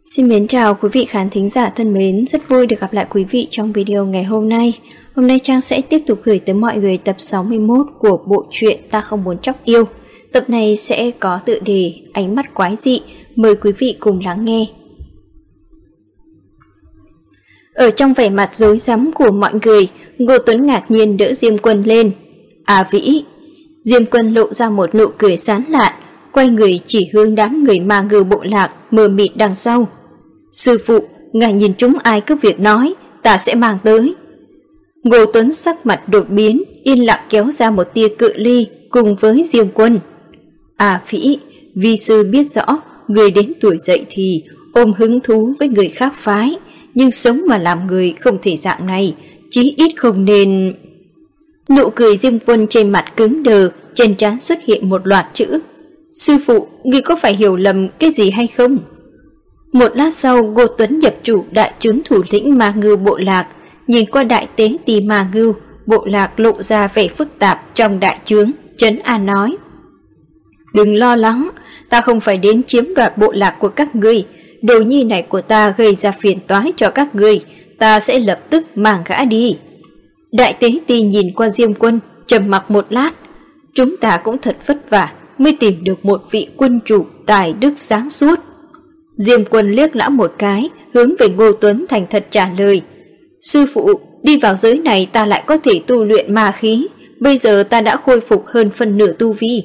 Xin mến chào quý vị khán thính giả thân mến, rất vui được gặp lại quý vị trong video ngày hôm nay. Hôm nay Trang sẽ tiếp tục gửi tới mọi người tập 61 của bộ truyện Ta Không Muốn Chóc Yêu. Tập này sẽ có tựa đề Ánh Mắt Quái Dị, mời quý vị cùng lắng nghe. Ở trong vẻ mặt rối rắm của mọi người, Ngô Tuấn ngạc nhiên đỡ Diêm Quân lên. À Vĩ! Diêm Quân lộ ra một nụ cười sán lạn, quay người chỉ hướng đám người Ma Ngư bộ lạc mờ mịt đằng sau. Sư phụ, ngài nhìn chúng ai cứ việc nói, ta sẽ mang tới. Ngô Tuấn sắc mặt đột biến, yên lặng kéo ra một tia cự ly cùng với Diêm Quân. À Vĩ, vi sư biết rõ, người đến tuổi dậy thì ôm hứng thú với người khác phái, nhưng sống mà làm người không thể dạng này, chí ít không nên... Nụ cười Diêm Quân trên mặt cứng đờ, trên trán xuất hiện một loạt chữ. Sư phụ, ngươi có phải hiểu lầm cái gì hay không? Một lát sau, Ngô Tuấn nhập chủ đại trướng thủ lĩnh Ma Ngư bộ lạc, nhìn qua đại tế ti Ma Ngư bộ lạc lộ ra vẻ phức tạp trong đại trướng, trấn an nói: đừng lo lắng, ta không phải đến chiếm đoạt bộ lạc của các ngươi. Đồ nhi này của ta gây ra phiền toái cho các ngươi, ta sẽ lập tức mang gã đi. Đại tế ti nhìn qua Diêm Quân, trầm mặc một lát. Chúng ta cũng thật vất vả mới tìm được một vị quân chủ tài đức sáng suốt. Diêm Quân liếc lão một cái, hướng về Ngô Tuấn thành thật trả lời: sư phụ, đi vào giới này ta lại có thể tu luyện ma khí, bây giờ ta đã khôi phục hơn phân nửa tu vi.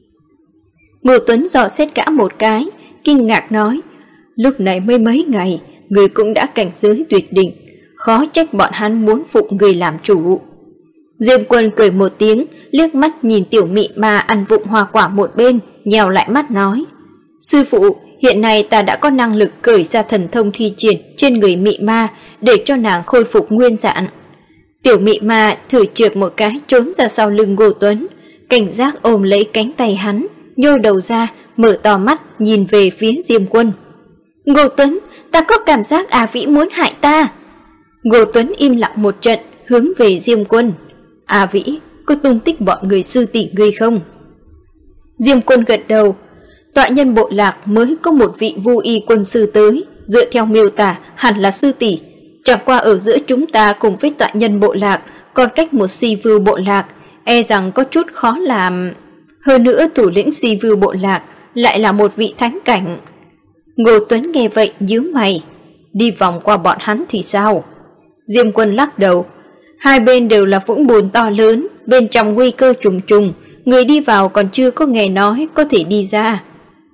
Ngô Tuấn dò xét gã một cái, kinh ngạc nói: lúc này mới mấy ngày, người cũng đã cảnh giới tuyệt đỉnh, khó trách bọn hắn muốn phụng người làm chủ. Diêm Quân cười một tiếng, liếc mắt nhìn tiểu mị ma ăn vụng hoa quả một bên, nhèo lại mắt nói: sư phụ, hiện nay ta đã có năng lực cởi ra thần thông thi triển trên người mị ma để cho nàng khôi phục nguyên dạng. Tiểu mị ma thử trượt một cái trốn ra sau lưng Ngô Tuấn, cảnh giác ôm lấy cánh tay hắn, nhô đầu ra, mở to mắt nhìn về phía Diêm Quân. Ngô Tuấn, ta có cảm giác A Vĩ muốn hại ta. Ngô Tuấn im lặng một trận, hướng về Diêm Quân: A Vĩ, có tung tích bọn người sư tỷ ngươi không? Diêm Quân gật đầu. Tọa nhân bộ lạc mới có một vị vu y quân sư tới, dựa theo miêu tả hẳn là sư tỷ. Chẳng qua ở giữa chúng ta cùng với tọa nhân bộ lạc còn cách một si vưu bộ lạc, e rằng có chút khó làm. Hơn nữa thủ lĩnh si vưu bộ lạc lại là một vị thánh cảnh. Ngô Tuấn nghe vậy nhíu mày: đi vòng qua bọn hắn thì sao? Diêm Quân lắc đầu: hai bên đều là vũng bùn to lớn, bên trong nguy cơ trùng trùng, người đi vào còn chưa có nghe nói có thể đi ra.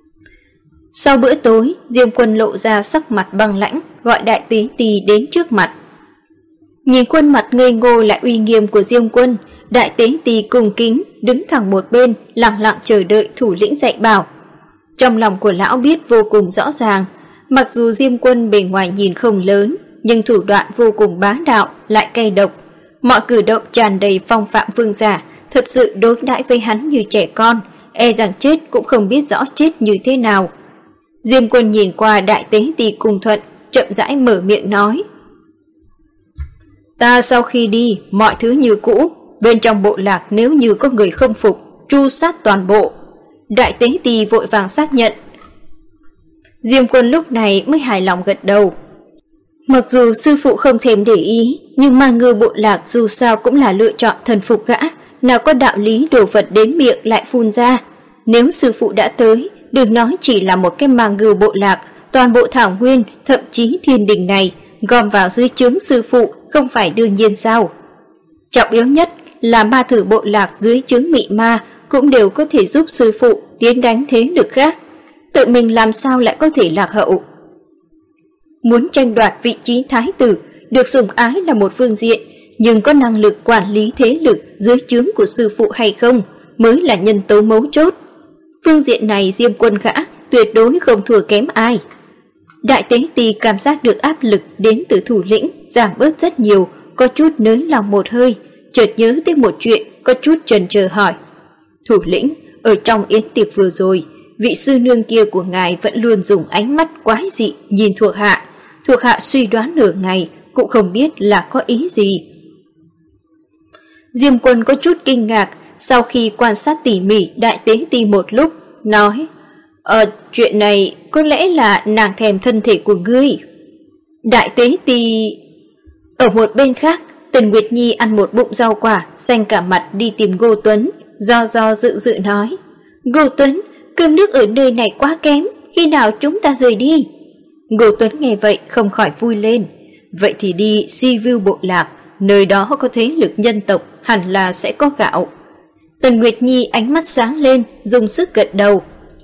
Sau bữa tối, Diêm Quân lộ ra sắc mặt băng lãnh, gọi đại tế ti đến trước mặt. Nhìn khuôn mặt ngây ngô lại uy nghiêm của Diêm Quân, đại tế ti cung kính đứng thẳng một bên, lặng lặng chờ đợi thủ lĩnh dạy bảo. Trong lòng của lão biết vô cùng rõ ràng, mặc dù Diêm Quân bề ngoài nhìn không lớn, nhưng thủ đoạn vô cùng bá đạo lại cay độc. Mọi cử động tràn đầy phong phạm vương giả, thật sự đối đãi với hắn như trẻ con, e rằng chết cũng không biết rõ chết như thế nào. Diêm Quân nhìn qua đại tế ti cung thuận, chậm rãi mở miệng nói: ta sau khi đi, mọi thứ như cũ, bên trong bộ lạc nếu như có người không phục, tru sát toàn bộ. Đại tế ti vội vàng xác nhận. Diêm Quân lúc này mới hài lòng gật đầu. Mặc dù sư phụ không thèm để ý, nhưng Ma Ngư bộ lạc dù sao cũng là lựa chọn thần phục gã, nào có đạo lý đồ vật đến miệng lại phun ra. Nếu sư phụ đã tới, đừng nói chỉ là một cái Ma Ngư bộ lạc, toàn bộ thảo nguyên, thậm chí thiên đình này, gom vào dưới trướng sư phụ không phải đương nhiên sao? Trọng yếu nhất là ma thử bộ lạc dưới trướng mị ma cũng đều có thể giúp sư phụ tiến đánh thế lực khác. Tự mình làm sao lại có thể lạc hậu? Muốn tranh đoạt vị trí thái tử, được sủng ái là một phương diện, nhưng có năng lực quản lý thế lực dưới trướng của sư phụ hay không mới là nhân tố mấu chốt. Phương diện này Diêm Quân gã tuyệt đối không thua kém ai. Đại tế ti cảm giác được áp lực đến từ thủ lĩnh giảm bớt rất nhiều, có chút nới lòng một hơi, chợt nhớ tới một chuyện, có chút chần chờ hỏi: thủ lĩnh, ở trong yến tiệc vừa rồi, vị sư nương kia của ngài vẫn luôn dùng ánh mắt quái dị nhìn thuộc hạ. Thuộc hạ suy đoán nửa ngày cũng không biết là có ý gì. Diêm Quân có chút kinh ngạc, sau khi quan sát tỉ mỉ đại tế ti một lúc, nói: Chuyện này có lẽ là nàng thèm thân thể của ngươi. Đại tế ti... Ở một bên khác, Tần Nguyệt Nhi ăn một bụng rau quả, xanh cả mặt đi tìm Ngô Tuấn, do dự nói. Ngô Tuấn, cơm nước ở nơi này quá kém, khi nào chúng ta rời đi? Ngô Tuấn nghe vậy không khỏi vui lên. Vậy thì đi Si View bộ lạc, nơi đó có thế lực nhân tộc, hẳn là sẽ có gạo. Tần Nguyệt Nhi ánh mắt sáng lên, dùng sức gật đầu.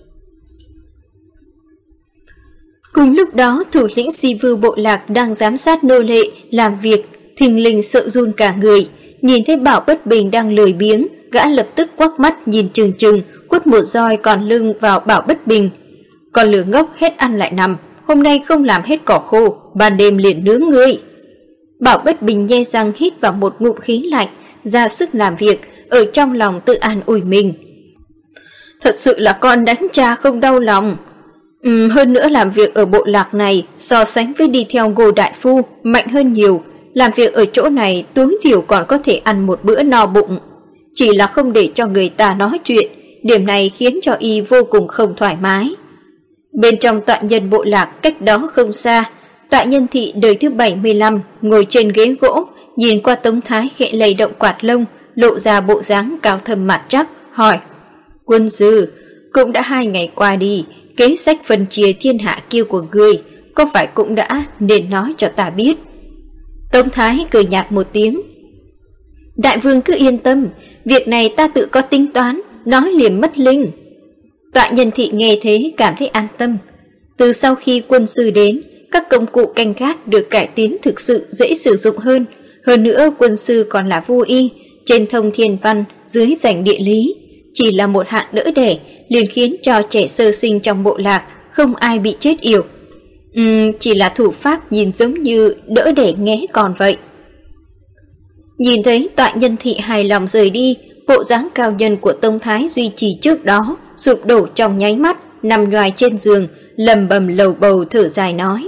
Cùng lúc đó, thủ lĩnh Si View bộ lạc đang giám sát nô lệ, làm việc, thình lình sợ run cả người. Nhìn thấy Bảo Bất Bình đang lười biếng, gã lập tức quắc mắt nhìn chừng chừng, quất một roi còn lưng vào Bảo Bất Bình. Con lừa ngốc hết ăn lại nằm, hôm nay không làm hết cỏ khô, ban đêm liền nướng ngươi. Bảo Bất Bình nhe răng hít vào một ngụm khí lạnh, ra sức làm việc, ở trong lòng tự an ủi mình. Thật sự là con đánh cha không đau lòng. Hơn nữa làm việc ở bộ lạc này so sánh với đi theo Ngô đại phu mạnh hơn nhiều. Làm việc ở chỗ này tối thiểu còn có thể ăn một bữa no bụng. Chỉ là không để cho người ta nói chuyện, điểm này khiến cho y vô cùng không thoải mái. Bên trong tọa nhân bộ lạc cách đó không xa, tọa nhân thị đời thứ 75 ngồi trên ghế gỗ, nhìn qua Tống Thái khẽ lay động quạt lông, lộ ra bộ dáng cao thâm mặt chắc, hỏi: Quân sư, cũng đã 2 ngày qua đi, kế sách phân chia thiên hạ kia của ngươi, có phải cũng đã nên nói cho ta biết? Tống Thái cười nhạt một tiếng. Đại vương cứ yên tâm, việc này ta tự có tính toán, nói liền mất linh. Tọa nhân thị nghe thế cảm thấy an tâm. Từ sau khi quân sư đến, các công cụ canh gác được cải tiến thực sự dễ sử dụng hơn. Hơn nữa quân sư còn là vô y, trên thông thiên văn, dưới rành địa lý. Chỉ là một hạng đỡ đẻ, liền khiến cho trẻ sơ sinh trong bộ lạc không ai bị chết yểu. Chỉ là thủ pháp nhìn giống như đỡ đẻ nghé còn vậy. Nhìn thấy tọa nhân thị hài lòng rời đi, bộ dáng cao nhân của Tông Thái duy trì trước đó sụp đổ trong nháy mắt, nằm nhoài trên giường, lầm bầm lầu bầu thở dài nói: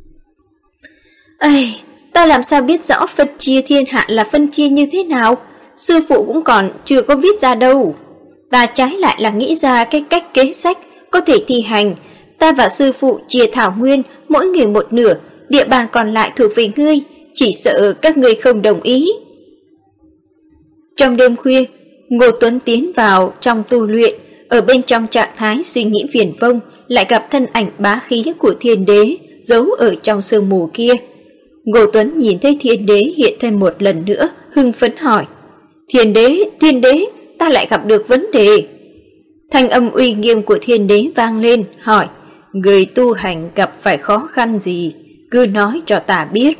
Ây, ta làm sao biết rõ phân chia thiên hạ là phân chia như thế nào? Sư phụ cũng còn chưa có viết ra đâu. Ta trái lại là nghĩ ra cái cách kế sách có thể thi hành. Ta và sư phụ chia thảo nguyên, mỗi người một nửa, địa bàn còn lại thuộc về ngươi, chỉ sợ các ngươi không đồng ý. Trong đêm khuya, Ngô Tuấn tiến vào trong tu luyện, ở bên trong trạng thái suy nghĩ viển vông, lại gặp thân ảnh bá khí của Thiên Đế giấu ở trong sương mù kia. Ngô Tuấn nhìn thấy Thiên Đế hiện thêm một lần nữa, hưng phấn hỏi: Thiên Đế, ta lại gặp được vấn đề. Thanh âm uy nghiêm của Thiên Đế vang lên, hỏi: Người tu hành gặp phải khó khăn gì, cứ nói cho ta biết.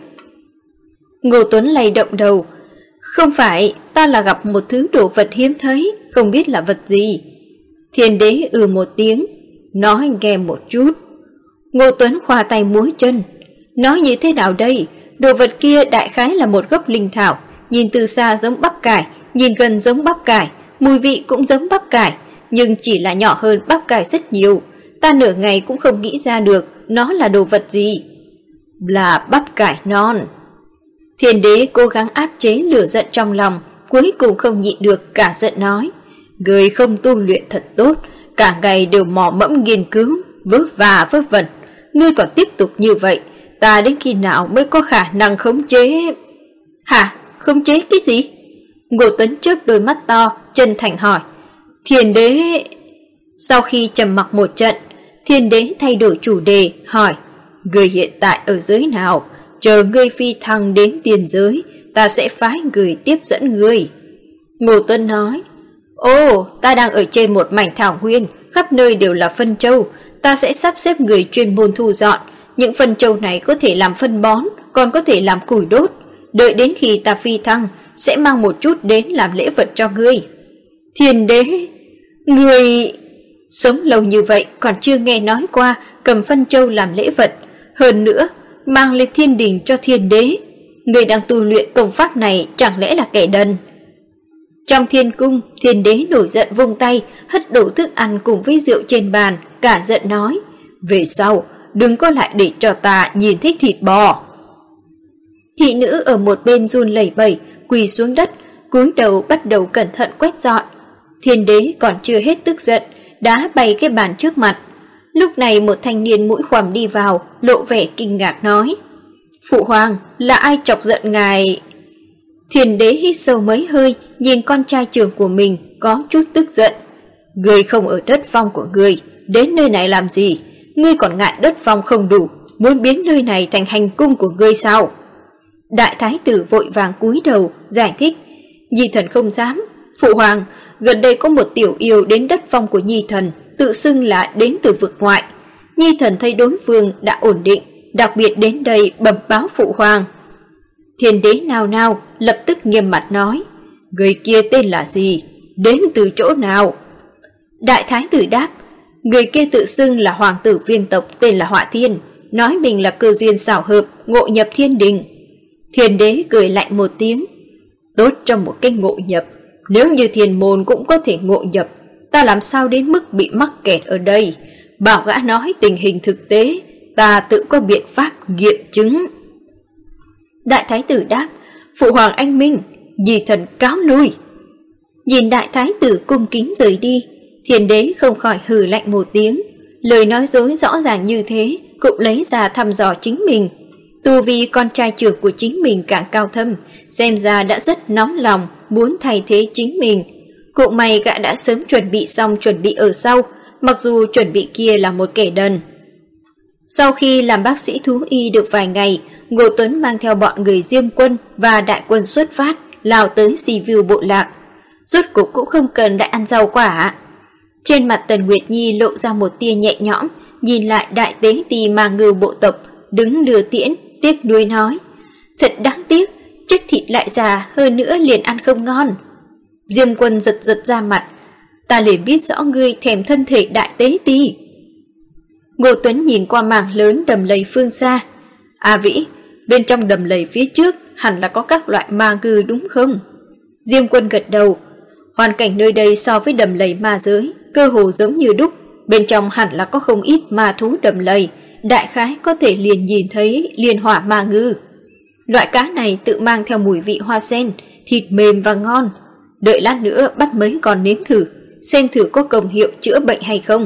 Ngô Tuấn lay động đầu: Không phải, ta là gặp một thứ đồ vật hiếm thấy, không biết là vật gì. Thiên Đế một tiếng, nói nghe một chút. Ngô Tuấn khoa tay múa chân: Nói như thế nào đây? Đồ vật kia đại khái là một gốc linh thảo, nhìn từ xa giống bắp cải, nhìn gần giống bắp cải, mùi vị cũng giống bắp cải, nhưng chỉ là nhỏ hơn bắp cải rất nhiều. Ta nửa ngày cũng không nghĩ ra được nó là đồ vật gì. Là bắp cải non. Thiên Đế cố gắng áp chế lửa giận trong lòng, cuối cùng không nhịn được cả giận nói: Người không tu luyện thật tốt, cả ngày đều mò mẫm nghiên cứu, vớ vẩn. Ngươi còn tiếp tục như vậy, ta đến khi nào mới có khả năng khống chế? Hả? Khống chế cái gì? Ngô Tuấn chớp đôi mắt to, chân thành hỏi. Thiên Đế... Sau khi trầm mặc một trận, Thiên Đế thay đổi chủ đề, hỏi: Ngươi hiện tại ở giới nào? Chờ ngươi phi thăng đến tiên giới, ta sẽ phái người tiếp dẫn ngươi. Ngô Tuấn nói: Ồ, ta đang ở trên một mảnh thảo nguyên, khắp nơi đều là phân châu. Ta sẽ sắp xếp người chuyên môn thu dọn. Những phân châu này có thể làm phân bón, còn có thể làm củi đốt. Đợi đến khi ta phi thăng, sẽ mang một chút đến làm lễ vật cho ngươi. Thiên Đế, ngươi... Sống lâu như vậy còn chưa nghe nói qua cầm phân châu làm lễ vật. Hơn nữa, mang lên thiên đình cho Thiên Đế. Người đang tu luyện công pháp này chẳng lẽ là kẻ đần? Trong thiên cung, Thiên Đế nổi giận vung tay, hất đổ thức ăn cùng với rượu trên bàn, cả giận nói: Về sau, đừng có lại để cho ta nhìn thấy thịt bò. Thị nữ ở một bên run lẩy bẩy, quỳ xuống đất, cúi đầu bắt đầu cẩn thận quét dọn. Thiên Đế còn chưa hết tức giận, đá bay cái bàn trước mặt. Lúc này một thanh niên mũi khoằm đi vào, lộ vẻ kinh ngạc nói: "Phụ hoàng, là ai chọc giận ngài?" Thiền đế hít sâu mấy hơi, nhìn con trai trưởng của mình có chút tức giận. "Ngươi không ở đất phong của ngươi, đến nơi này làm gì? Ngươi còn ngại đất phong không đủ, muốn biến nơi này thành hành cung của ngươi sao?" Đại thái tử vội vàng cúi đầu giải thích: "Nhi thần không dám. Phụ hoàng, gần đây có một tiểu yêu đến đất phong của Nhi thần, tự xưng là đến từ vực ngoại. Nhi thần thấy đối phương đã ổn định, đặc biệt đến đây bẩm báo phụ hoàng." Thiên đế nào nào lập tức nghiêm mặt nói: "Người kia tên là gì? Đến từ chỗ nào?" Đại thái tử đáp: "Người kia tự xưng là hoàng tử viên tộc tên là Họa Thiên, nói mình là cơ duyên xảo hợp ngộ nhập thiên đình." Thiên đế cười lạnh một tiếng: "Tốt trong một cái ngộ nhập, nếu như thiên môn cũng có thể ngộ nhập, ta làm sao đến mức bị mắc kẹt ở đây? Bảo gã nói tình hình thực tế, ta tự có biện pháp nghiệm chứng." Đại thái tử đáp: "Phụ hoàng anh minh, nhi thần cáo lui." Nhìn đại thái tử cung kính rời đi, thiên đế không khỏi hừ lạnh một tiếng. Lời nói dối rõ ràng như thế cũng lấy ra thăm dò chính mình. Tu vi con trai trưởng của chính mình càng cao thâm, xem ra đã rất nóng lòng muốn thay thế chính mình. Cụ may gã đã sớm chuẩn bị xong chuẩn bị ở sau, mặc dù chuẩn bị kia là một kẻ đần. Sau khi làm bác sĩ thú y được vài ngày, Ngô Tuấn mang theo bọn người Diêm quân và đại quân xuất phát, lao tới Sivu bộ lạc. Rốt cuộc cũng không cần đại ăn rau quả. Trên mặt Tần Nguyệt Nhi lộ ra một tia nhẹ nhõm, nhìn lại đại tế tỳ Ma Ngưu bộ tộc đứng đưa tiễn, tiếc nuối nói: "Thật đáng tiếc, chất thịt lại già, hơn nữa liền ăn không ngon." Diêm quân giật giật ra mặt: "Ta liền biết rõ ngươi thèm thân thể đại tế tỳ." Ngô Tuấn nhìn qua mảng lớn đầm lầy phương xa: "A Vĩ, bên trong đầm lầy phía trước hẳn là có các loại ma ngư đúng không?" Diêm quân gật đầu: "Hoàn cảnh nơi đây so với đầm lầy ma giới cơ hồ giống như đúc, bên trong hẳn là có không ít ma thú đầm lầy, đại khái có thể liền nhìn thấy liên hỏa ma ngư. Loại cá này tự mang theo mùi vị hoa sen, thịt mềm và ngon. Đợi lát nữa bắt mấy con nếm thử, xem thử có công hiệu chữa bệnh hay không."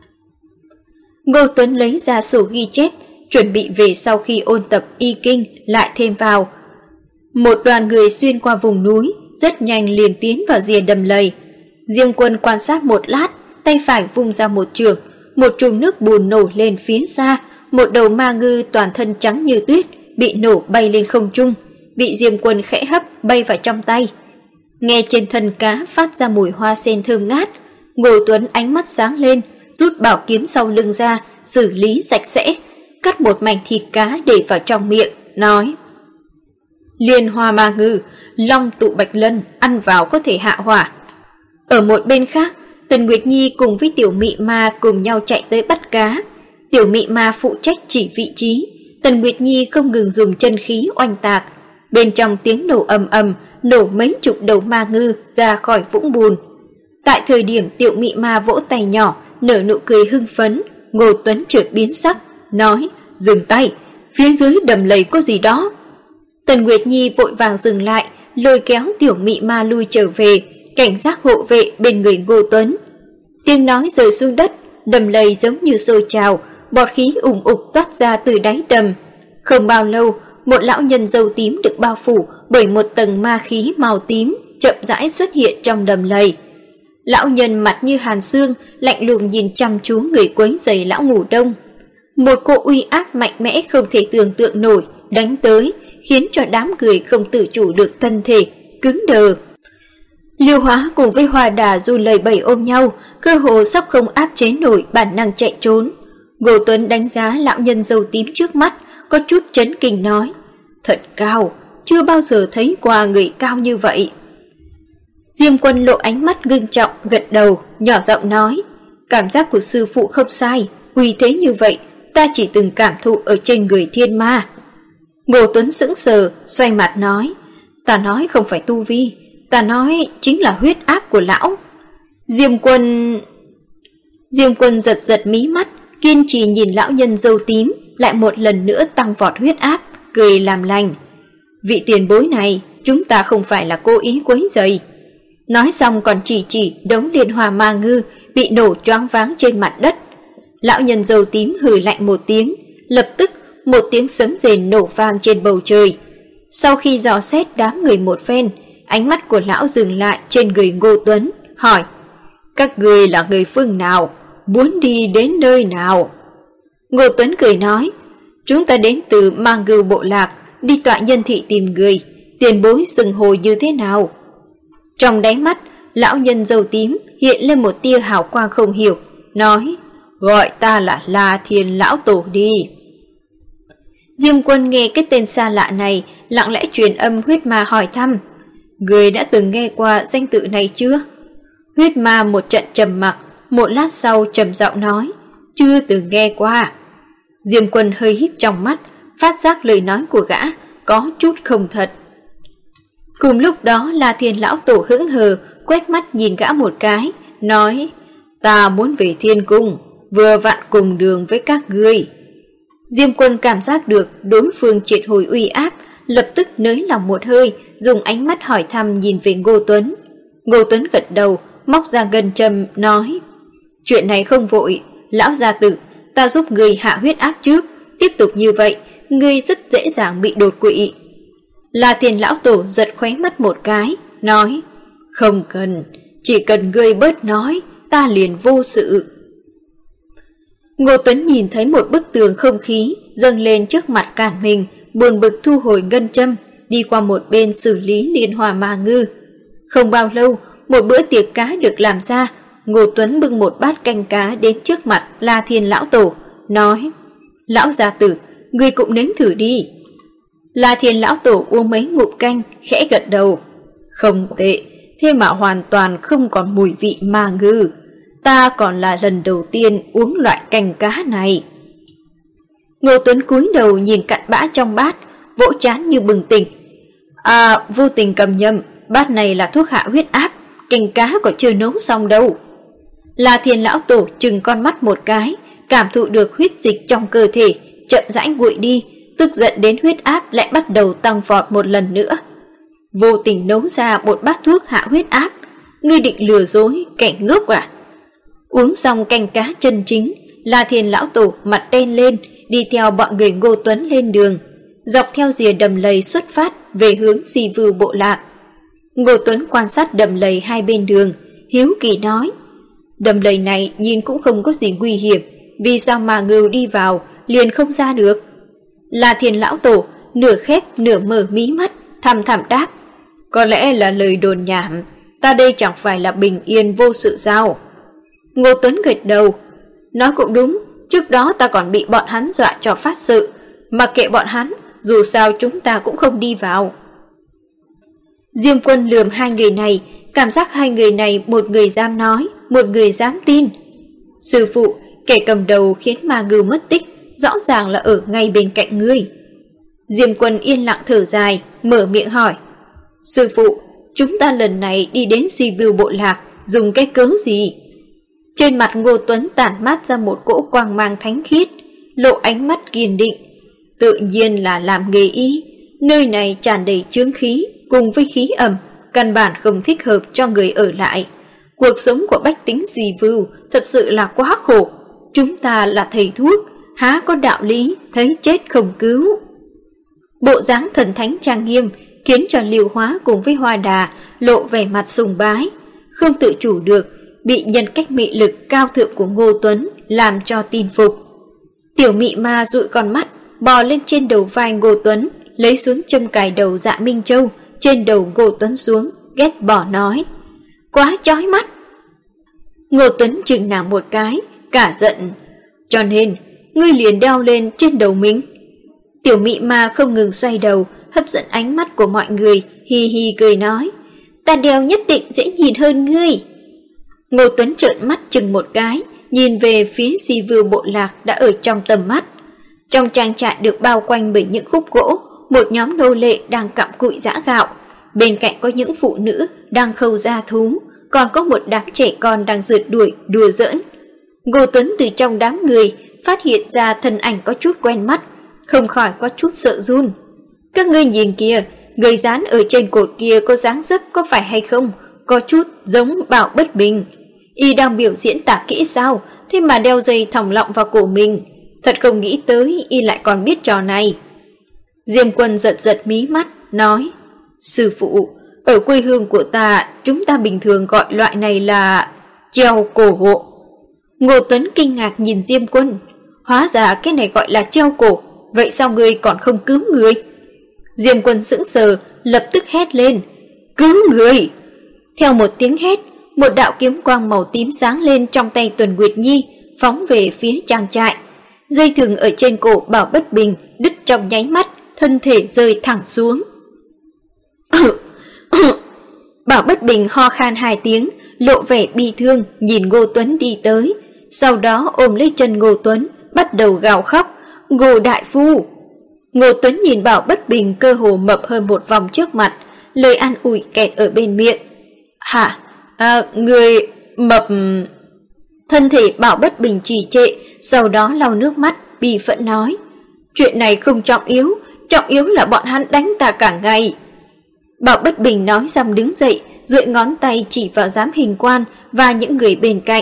Ngô Tuấn lấy ra sổ ghi chép, chuẩn bị về sau khi ôn tập y kinh lại thêm vào. Một đoàn người xuyên qua vùng núi, rất nhanh liền tiến vào rìa đầm lầy. Diêm quân quan sát một lát, tay phải vung ra một chưởng, một chùm nước bùn nổi lên phía xa, một đầu ma ngư toàn thân trắng như tuyết bị nổ bay lên không trung, bị Diêm quân khẽ hấp bay vào trong tay. Nghe trên thân cá phát ra mùi hoa sen thơm ngát, Ngô Tuấn ánh mắt sáng lên, rút bảo kiếm sau lưng ra, xử lý sạch sẽ, cắt một mảnh thịt cá để vào trong miệng, nói: "Liên hoa ma ngư, long tụ bạch lân, ăn vào có thể hạ hỏa." Ở một bên khác, Tần Nguyệt Nhi cùng với tiểu mị ma cùng nhau chạy tới bắt cá. Tiểu mị ma phụ trách chỉ vị trí, Tần Nguyệt Nhi không ngừng dùng chân khí oanh tạc. Bên trong tiếng nổ ầm ầm, nổ mấy chục đầu ma ngư ra khỏi vũng bùn. Tại thời điểm tiểu mị ma vỗ tay nhỏ, nở nụ cười hưng phấn, Ngô Tuấn chợt biến sắc, nói: "Dừng tay, phía dưới đầm lầy có gì đó." Tần Nguyệt Nhi vội vàng dừng lại, lôi kéo tiểu mị ma lui trở về, cảnh giác hộ vệ bên người Ngô Tuấn. Tiếng nói rơi xuống đất, đầm lầy giống như sôi trào, bọt khí ủng ục toát ra từ đáy đầm. Không bao lâu, một lão nhân râu tím được bao phủ bởi một tầng ma khí màu tím chậm rãi xuất hiện trong đầm lầy. Lão nhân mặt như hàn xương, lạnh lùng nhìn chăm chú người quấy rầy lão ngủ đông. Một cỗ uy áp mạnh mẽ không thể tưởng tượng nổi đánh tới, khiến cho đám người không tự chủ được thân thể cứng đờ. Liêu Hóa cùng với Hoa Đà run lẩy bẩy ôm nhau, cơ hồ sắp không áp chế nổi bản năng chạy trốn. Ngô Tuấn đánh giá lão nhân râu tím trước mắt, có chút chấn kinh nói: "Thật cao, chưa bao giờ thấy qua người cao như vậy." Diêm Quân lộ ánh mắt ngưng trọng, gật đầu, nhỏ giọng nói: "Cảm giác của sư phụ không sai, uy thế như vậy, ta chỉ từng cảm thụ ở trên người thiên ma." Ngô Tuấn sững sờ, xoay mặt nói: "Ta nói không phải tu vi, ta nói chính là huyết áp của lão." Diêm Quân giật giật mí mắt, kiên trì nhìn lão nhân râu tím, lại một lần nữa tăng vọt huyết áp, cười làm lành: "Vị tiền bối này, chúng ta không phải là cố ý quấy rầy." Nói xong còn chỉ đống liên hoa ma ngư bị nổ choáng váng trên mặt đất. Lão nhân râu tím hừ lạnh một tiếng, lập tức một tiếng sấm rền nổ vang trên bầu trời. Sau khi dò xét đám người một phen, ánh mắt của lão dừng lại trên người Ngô Tuấn, hỏi: các người là người phương nào, muốn đi đến nơi nào? Ngô Tuấn cười nói: chúng ta đến từ Mang Ngưu bộ lạc, đi tọa nhân thị tìm người, tiền bối xưng hô như thế nào? Trong đáy mắt lão nhân râu tím hiện lên một tia hào quang không hiểu, nói: gọi ta là La Thiên lão tổ đi. Diêm Quân nghe cái tên xa lạ này, lặng lẽ truyền âm huyết ma hỏi thăm: người đã từng nghe qua danh tự này chưa? Huyết ma một trận trầm mặc, một lát sau trầm giọng nói: chưa từng nghe qua. Diêm Quân hơi híp trong mắt, phát giác lời nói của gã có chút không thật. Cùng lúc đó La Thiên lão tổ hững hờ quét mắt nhìn gã một cái, nói: ta muốn về Thiên Cung, vừa vặn cùng đường với các ngươi. Diêm Quân cảm giác được đối phương triệt hồi uy áp, lập tức nới lòng một hơi, dùng ánh mắt hỏi thăm nhìn về Ngô Tuấn. Ngô Tuấn gật đầu, móc ra ngân châm, nói: chuyện này không vội, lão gia tử, ta giúp ngươi hạ huyết áp trước, tiếp tục như vậy, ngươi rất dễ dàng bị đột quỵ. La Thiên lão tổ giật khóe mắt một cái, nói: không cần, chỉ cần ngươi bớt nói, ta liền vô sự. Ngô Tuấn nhìn thấy một bức tường không khí dâng lên trước mặt cản mình, buồn bực thu hồi ngân châm, đi qua một bên xử lý liên hoa ma ngư. Không bao lâu, một bữa tiệc cá được làm ra. Ngô Tuấn bưng một bát canh cá đến trước mặt La Thiên lão tổ, nói: lão gia tử, ngươi cũng nếm thử đi. La Thiên lão tổ uống mấy ngụm canh, khẽ gật đầu: không tệ, thế mà hoàn toàn không còn mùi vị ma ngư. Ta còn là lần đầu tiên uống loại canh cá này. Ngô Tuấn cúi đầu nhìn cặn bã trong bát, vỗ trán như bừng tỉnh. À, vô tình cầm nhầm, bát này là thuốc hạ huyết áp, canh cá còn chưa nấu xong đâu. La Thiên lão tổ trừng con mắt một cái, cảm thụ được huyết dịch trong cơ thể chậm rãi nguội đi, tức giận đến huyết áp lại bắt đầu tăng vọt một lần nữa. Vô tình nấu ra một bát thuốc hạ huyết áp, ngươi định lừa dối kẻ ngốc à? Uống xong canh cá chân chính, La Thiên lão tổ mặt đen lên, đi theo bọn người Ngô Tuấn lên đường, dọc theo rìa đầm lầy xuất phát về hướng Si Vưu bộ lạc. Ngô Tuấn quan sát đầm lầy hai bên đường, hiếu kỳ nói: đầm lầy này nhìn cũng không có gì nguy hiểm, vì sao mà ngưu đi vào liền không ra được? La Thiên lão tổ nửa khép nửa mở mí mắt, thầm thầm đáp: có lẽ là lời đồn nhảm, ta đây chẳng phải là bình yên vô sự sao? Ngô Tuấn gật đầu, nói cũng đúng, trước đó ta còn bị bọn hắn dọa cho phát sự, mặc kệ bọn hắn, dù sao chúng ta cũng không đi vào. Diêm Quân lườm hai người này, cảm giác hai người này một người dám nói, một người dám tin. Sư phụ, kẻ cầm đầu khiến ma ngưu mất tích, rõ ràng là ở ngay bên cạnh ngươi. Diêm Quân yên lặng thở dài, mở miệng hỏi: sư phụ, chúng ta lần này đi đến Si Vưu bộ lạc, dùng cái cớ gì? Trên mặt Ngô Tuấn tản mát ra một cỗ quang mang thánh khiết, lộ ánh mắt kiên định. Tự nhiên là làm nghề y, nơi này tràn đầy chướng khí cùng với khí ẩm, căn bản không thích hợp cho người ở lại. Cuộc sống của bách tính Si Vưu thật sự là quá khổ, chúng ta là thầy thuốc, há có đạo lý thấy chết không cứu. Bộ dáng thần thánh trang nghiêm khiến cho Liêu Hóa cùng với Hoa Đà lộ vẻ mặt sùng bái, không tự chủ được bị nhân cách mị lực cao thượng của Ngô Tuấn làm cho tin phục. Tiểu mị ma dụi con mắt, bò lên trên đầu vai Ngô Tuấn, lấy xuống châm cài đầu Dạ Minh Châu trên đầu Ngô Tuấn xuống, ghét bỏ nói: quá chói mắt. Ngô Tuấn chừng nàng một cái, cả giận: cho nên ngươi liền đeo lên trên đầu mình. Tiểu mị ma không ngừng xoay đầu, hấp dẫn ánh mắt của mọi người, hi hi cười nói: ta đeo nhất định dễ nhìn hơn ngươi. Ngô Tuấn trợn mắt chừng một cái, nhìn về phía Si Vưu bộ lạc đã ở trong tầm mắt. Trong trang trại được bao quanh bởi những khúc gỗ, một nhóm nô lệ đang cặm cụi giã gạo, bên cạnh có những phụ nữ đang khâu da thú, còn có một đám trẻ con đang rượt đuổi đùa giỡn. Ngô Tuấn từ trong đám người phát hiện ra thân ảnh có chút quen mắt, không khỏi có chút sợ run. Các ngươi nhìn kìa, người dán ở trên cột kia có dáng dấp có phải hay không, có chút giống Bảo Bất Bình. Y đang biểu diễn tả kỹ sao, thế mà đeo dây thòng lọng vào cổ mình. Thật không nghĩ tới y lại còn biết trò này. Diêm Quân giật giật mí mắt, nói: Sư phụ, ở quê hương của ta, chúng ta bình thường gọi loại này là treo cổ hộ. Ngô Tuấn kinh ngạc nhìn Diêm Quân. Hóa ra cái này gọi là treo cổ, vậy sao ngươi còn không cứu người? Diêm Quân sững sờ, lập tức hét lên: Cứu người! Theo một tiếng hét, một đạo kiếm quang màu tím sáng lên trong tay Tuần Nguyệt Nhi, phóng về phía trang trại. Dây thừng ở trên cổ Bảo Bất Bình đứt trong nháy mắt, thân thể rơi thẳng xuống. Bảo Bất Bình ho khan 2 tiếng, lộ vẻ bi thương nhìn Ngô Tuấn đi tới, sau đó ôm lấy chân Ngô Tuấn, bắt đầu gào khóc: Ngô đại phu! Ngô Tuấn nhìn Bảo Bất Bình cơ hồ mập hơn một vòng trước mặt, lời an ủi kẹt ở bên miệng. Hả? Người mập... Thân thể Bảo Bất Bình trì trệ, sau đó lau nước mắt, bi phẫn nói: Chuyện này không trọng yếu là bọn hắn đánh ta cả ngày. Bảo Bất Bình nói xong đứng dậy, duỗi ngón tay chỉ vào Giám Hình Quan và những người bên cạnh.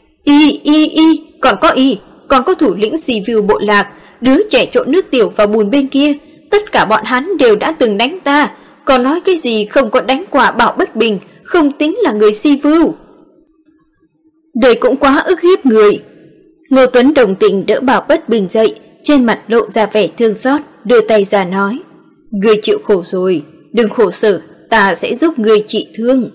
Còn có thủ lĩnh Sivu bộ lạc, đứa trẻ trộn nước tiểu vào bùn bên kia, tất cả bọn hắn đều đã từng đánh ta, còn nói cái gì không có đánh quả Bảo Bất Bình, không tính là người Sivu. Đây cũng quá ức hiếp người. Ngô Tuấn đồng tình đỡ Bảo Bất Bình dậy, trên mặt lộ ra vẻ thương xót, đưa tay ra nói: Ngươi chịu khổ rồi, đừng khổ sở, ta sẽ giúp ngươi trị thương.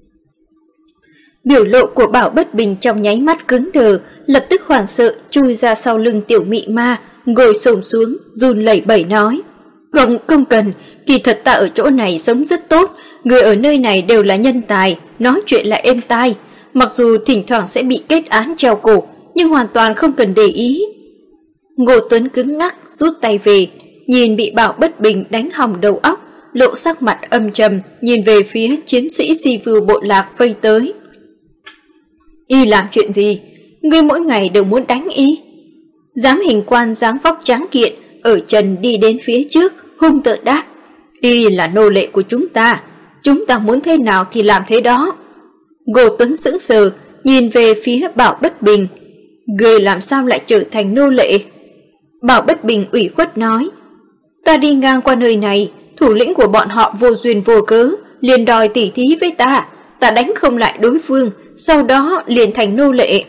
Biểu lộ của Bảo Bất Bình trong nháy mắt cứng đờ, lập tức hoảng sợ chui ra sau lưng Tiểu Mị Ma, ngồi xổm xuống, run lẩy bẩy nói: Không cần, kỳ thật ta ở chỗ này sống rất tốt, người ở nơi này đều là nhân tài, nói chuyện lại êm tai, mặc dù thỉnh thoảng sẽ bị kết án treo cổ, nhưng hoàn toàn không cần để ý. Ngô Tuấn cứng ngắc rút tay về, nhìn bị Bảo Bất Bình đánh hỏng đầu óc, lộ sắc mặt âm trầm, nhìn về phía chiến sĩ Sivu bộ lạc vây tới. Y làm chuyện gì? Ngươi mỗi ngày đều muốn đánh y? Giám Hình Quan dáng vóc tráng kiện ở trần đi đến phía trước, hung tợn đáp: Y là nô lệ của chúng ta muốn thế nào thì làm thế đó. Ngô Tuấn sững sờ, nhìn về phía Bảo Bất Bình: Ngươi làm sao lại trở thành nô lệ? Bảo Bất Bình ủy khuất nói: Ta đi ngang qua nơi này, thủ lĩnh của bọn họ vô duyên vô cớ liền đòi tỉ thí với ta đánh không lại đối phương, sau đó liền thành nô lệ.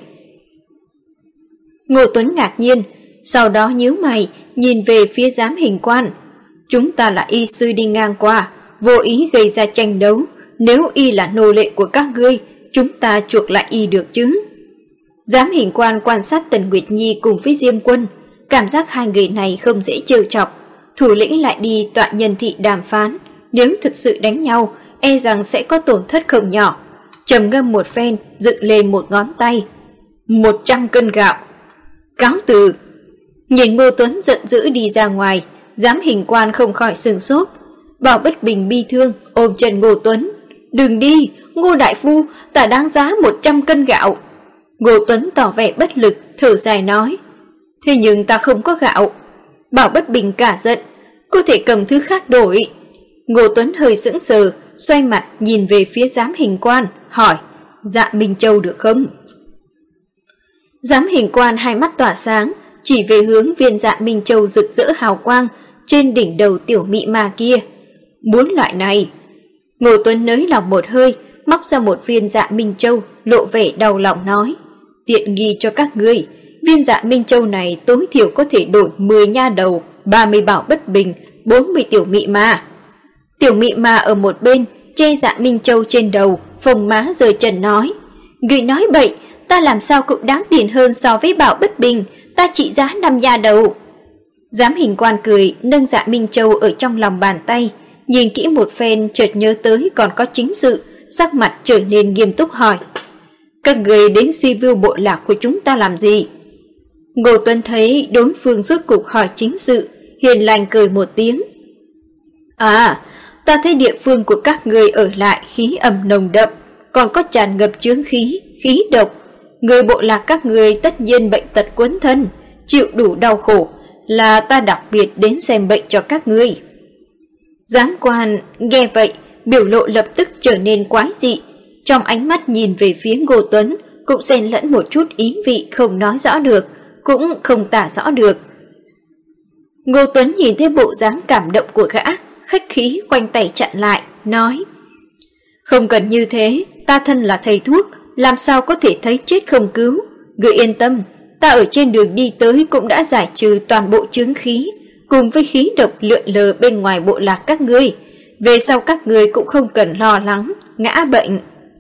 Ngô Tuấn ngạc nhiên, sau đó nhíu mày nhìn về phía Giám Hình Quan: Chúng ta là y sư đi ngang qua, vô ý gây ra tranh đấu, nếu y là nô lệ của các ngươi, chúng ta chuộc lại y được chứ? Giám Hình Quan quan sát Tần Nguyệt Nhi cùng với Diêm Quân, cảm giác hai người này không dễ trêu chọc. Thủ lĩnh lại đi tọa nhân thị đàm phán, nếu thực sự đánh nhau, e rằng sẽ có tổn thất không nhỏ. Trầm ngâm một phen, dựng lên một ngón tay: 100 cân gạo. Cáo từ. Nhìn Ngô Tuấn giận dữ đi ra ngoài, Giám Hình Quan không khỏi sửng sốt. Bảo Bất Bình bi thương ôm chân Ngô Tuấn: Đừng đi, Ngô đại phu, ta đáng giá 100 cân gạo. Ngô Tuấn tỏ vẻ bất lực, thở dài nói: Thế nhưng ta không có gạo. Bảo Bất Bình cả giận: Có thể cầm thứ khác đổi. Ngô Tuấn hơi sững sờ, xoay mặt nhìn về phía Giám Hình Quan, hỏi: Dạ Minh Châu được không? Giám Hình Quan hai mắt tỏa sáng, chỉ về hướng viên Dạ Minh Châu rực rỡ hào quang trên đỉnh đầu Tiểu Mị Ma kia: Muốn loại này. Ngô Tuấn nới lỏng một hơi, móc ra một viên Dạ Minh Châu, lộ vẻ đau lòng nói: Tiện nghi cho các ngươi, viên Dạ Minh Châu này tối thiểu có thể đổi 10 nha đầu, 30 Bảo Bất Bình, 40 Tiểu Mị Ma. Tiểu Mị Ma ở một bên che Dạ Minh Châu trên đầu, phồng má rời trần nói: Người nói bậy, ta làm sao cũng đáng tiền hơn so với Bảo Bất Bình, ta trị giá 5 nha đầu. Giám Hình Quan cười, nâng Dạ Minh Châu ở trong lòng bàn tay, nhìn kỹ một phen chợt nhớ tới còn có chính sự, sắc mặt trở nên nghiêm túc hỏi: Các người đến Sivu bộ lạc của chúng ta làm gì? Ngô Tuấn thấy đối phương rốt cục hỏi chính sự, hiền lành cười một tiếng: Ta thấy địa phương của các người ở lại khí ẩm nồng đậm, còn có tràn ngập chướng khí độc. Người bộ lạc các người tất nhiên bệnh tật quấn thân, chịu đủ đau khổ, là ta đặc biệt đến xem bệnh cho các ngươi. Giám Quan nghe vậy, biểu lộ lập tức trở nên quái dị, trong ánh mắt nhìn về phía Ngô Tuấn, cũng xen lẫn một chút ý vị không nói rõ được, cũng không tả rõ được. Ngô Tuấn nhìn thấy bộ dáng cảm động của gã, khách khí khoanh tay chặn lại, nói: "Không cần như thế, ta thân là thầy thuốc, làm sao có thể thấy chết không cứu. Ngươi yên tâm, ta ở trên đường đi tới cũng đã giải trừ toàn bộ chướng khí, cùng với khí độc lượn lờ bên ngoài bộ lạc các ngươi. Về sau các ngươi cũng không cần lo lắng, ngã bệnh."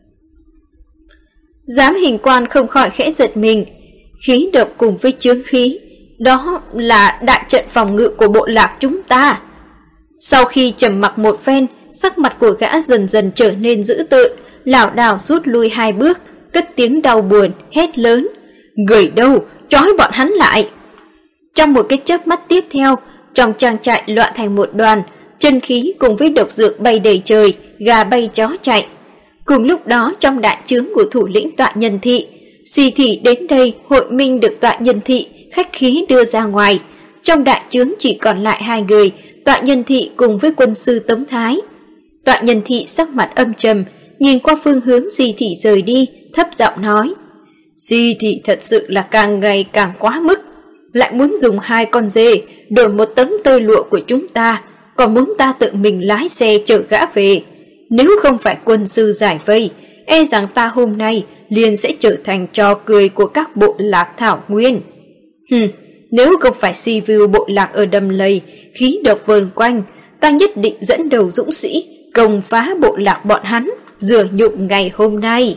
Giám hình quan không khỏi khẽ giật mình. Khí độc cùng với chướng khí, đó là đại trận phòng ngự của bộ lạc chúng ta. Sau khi trầm mặc một phen, sắc mặt của gã dần dần trở nên dữ tợn, lảo đảo rút lui 2 bước, cất tiếng đau buồn, hét lớn: "Người đâu, trói bọn hắn lại!" Trong một cái chớp mắt tiếp theo, trong trang trại loạn thành một đoàn, chân khí cùng với độc dược bay đầy trời, gà bay chó chạy. Cùng lúc đó trong đại trướng của thủ lĩnh tọa nhân thị, Xì Thị đến đây hội minh được tọa nhân thị khách khí đưa ra ngoài. Trong đại trướng chỉ còn lại 2 người, tọa nhân thị cùng với quân sư Tống Thái. Tọa nhân thị sắc mặt âm trầm, nhìn qua phương hướng Xì Thị rời đi, thấp giọng nói: "Xì Thị thật sự là càng ngày càng quá mức, lại muốn dùng 2 con dê đổi một tấm tơ lụa của chúng ta, còn muốn ta tự mình lái xe chở gã về. Nếu không phải quân sư giải vây, e rằng ta hôm nay liền sẽ trở thành trò cười của các bộ lạc thảo nguyên. Nếu không phải si view bộ lạc ở đầm lầy, khí độc vờn quanh, ta nhất định dẫn đầu dũng sĩ công phá bộ lạc bọn hắn, rửa nhục ngày hôm nay."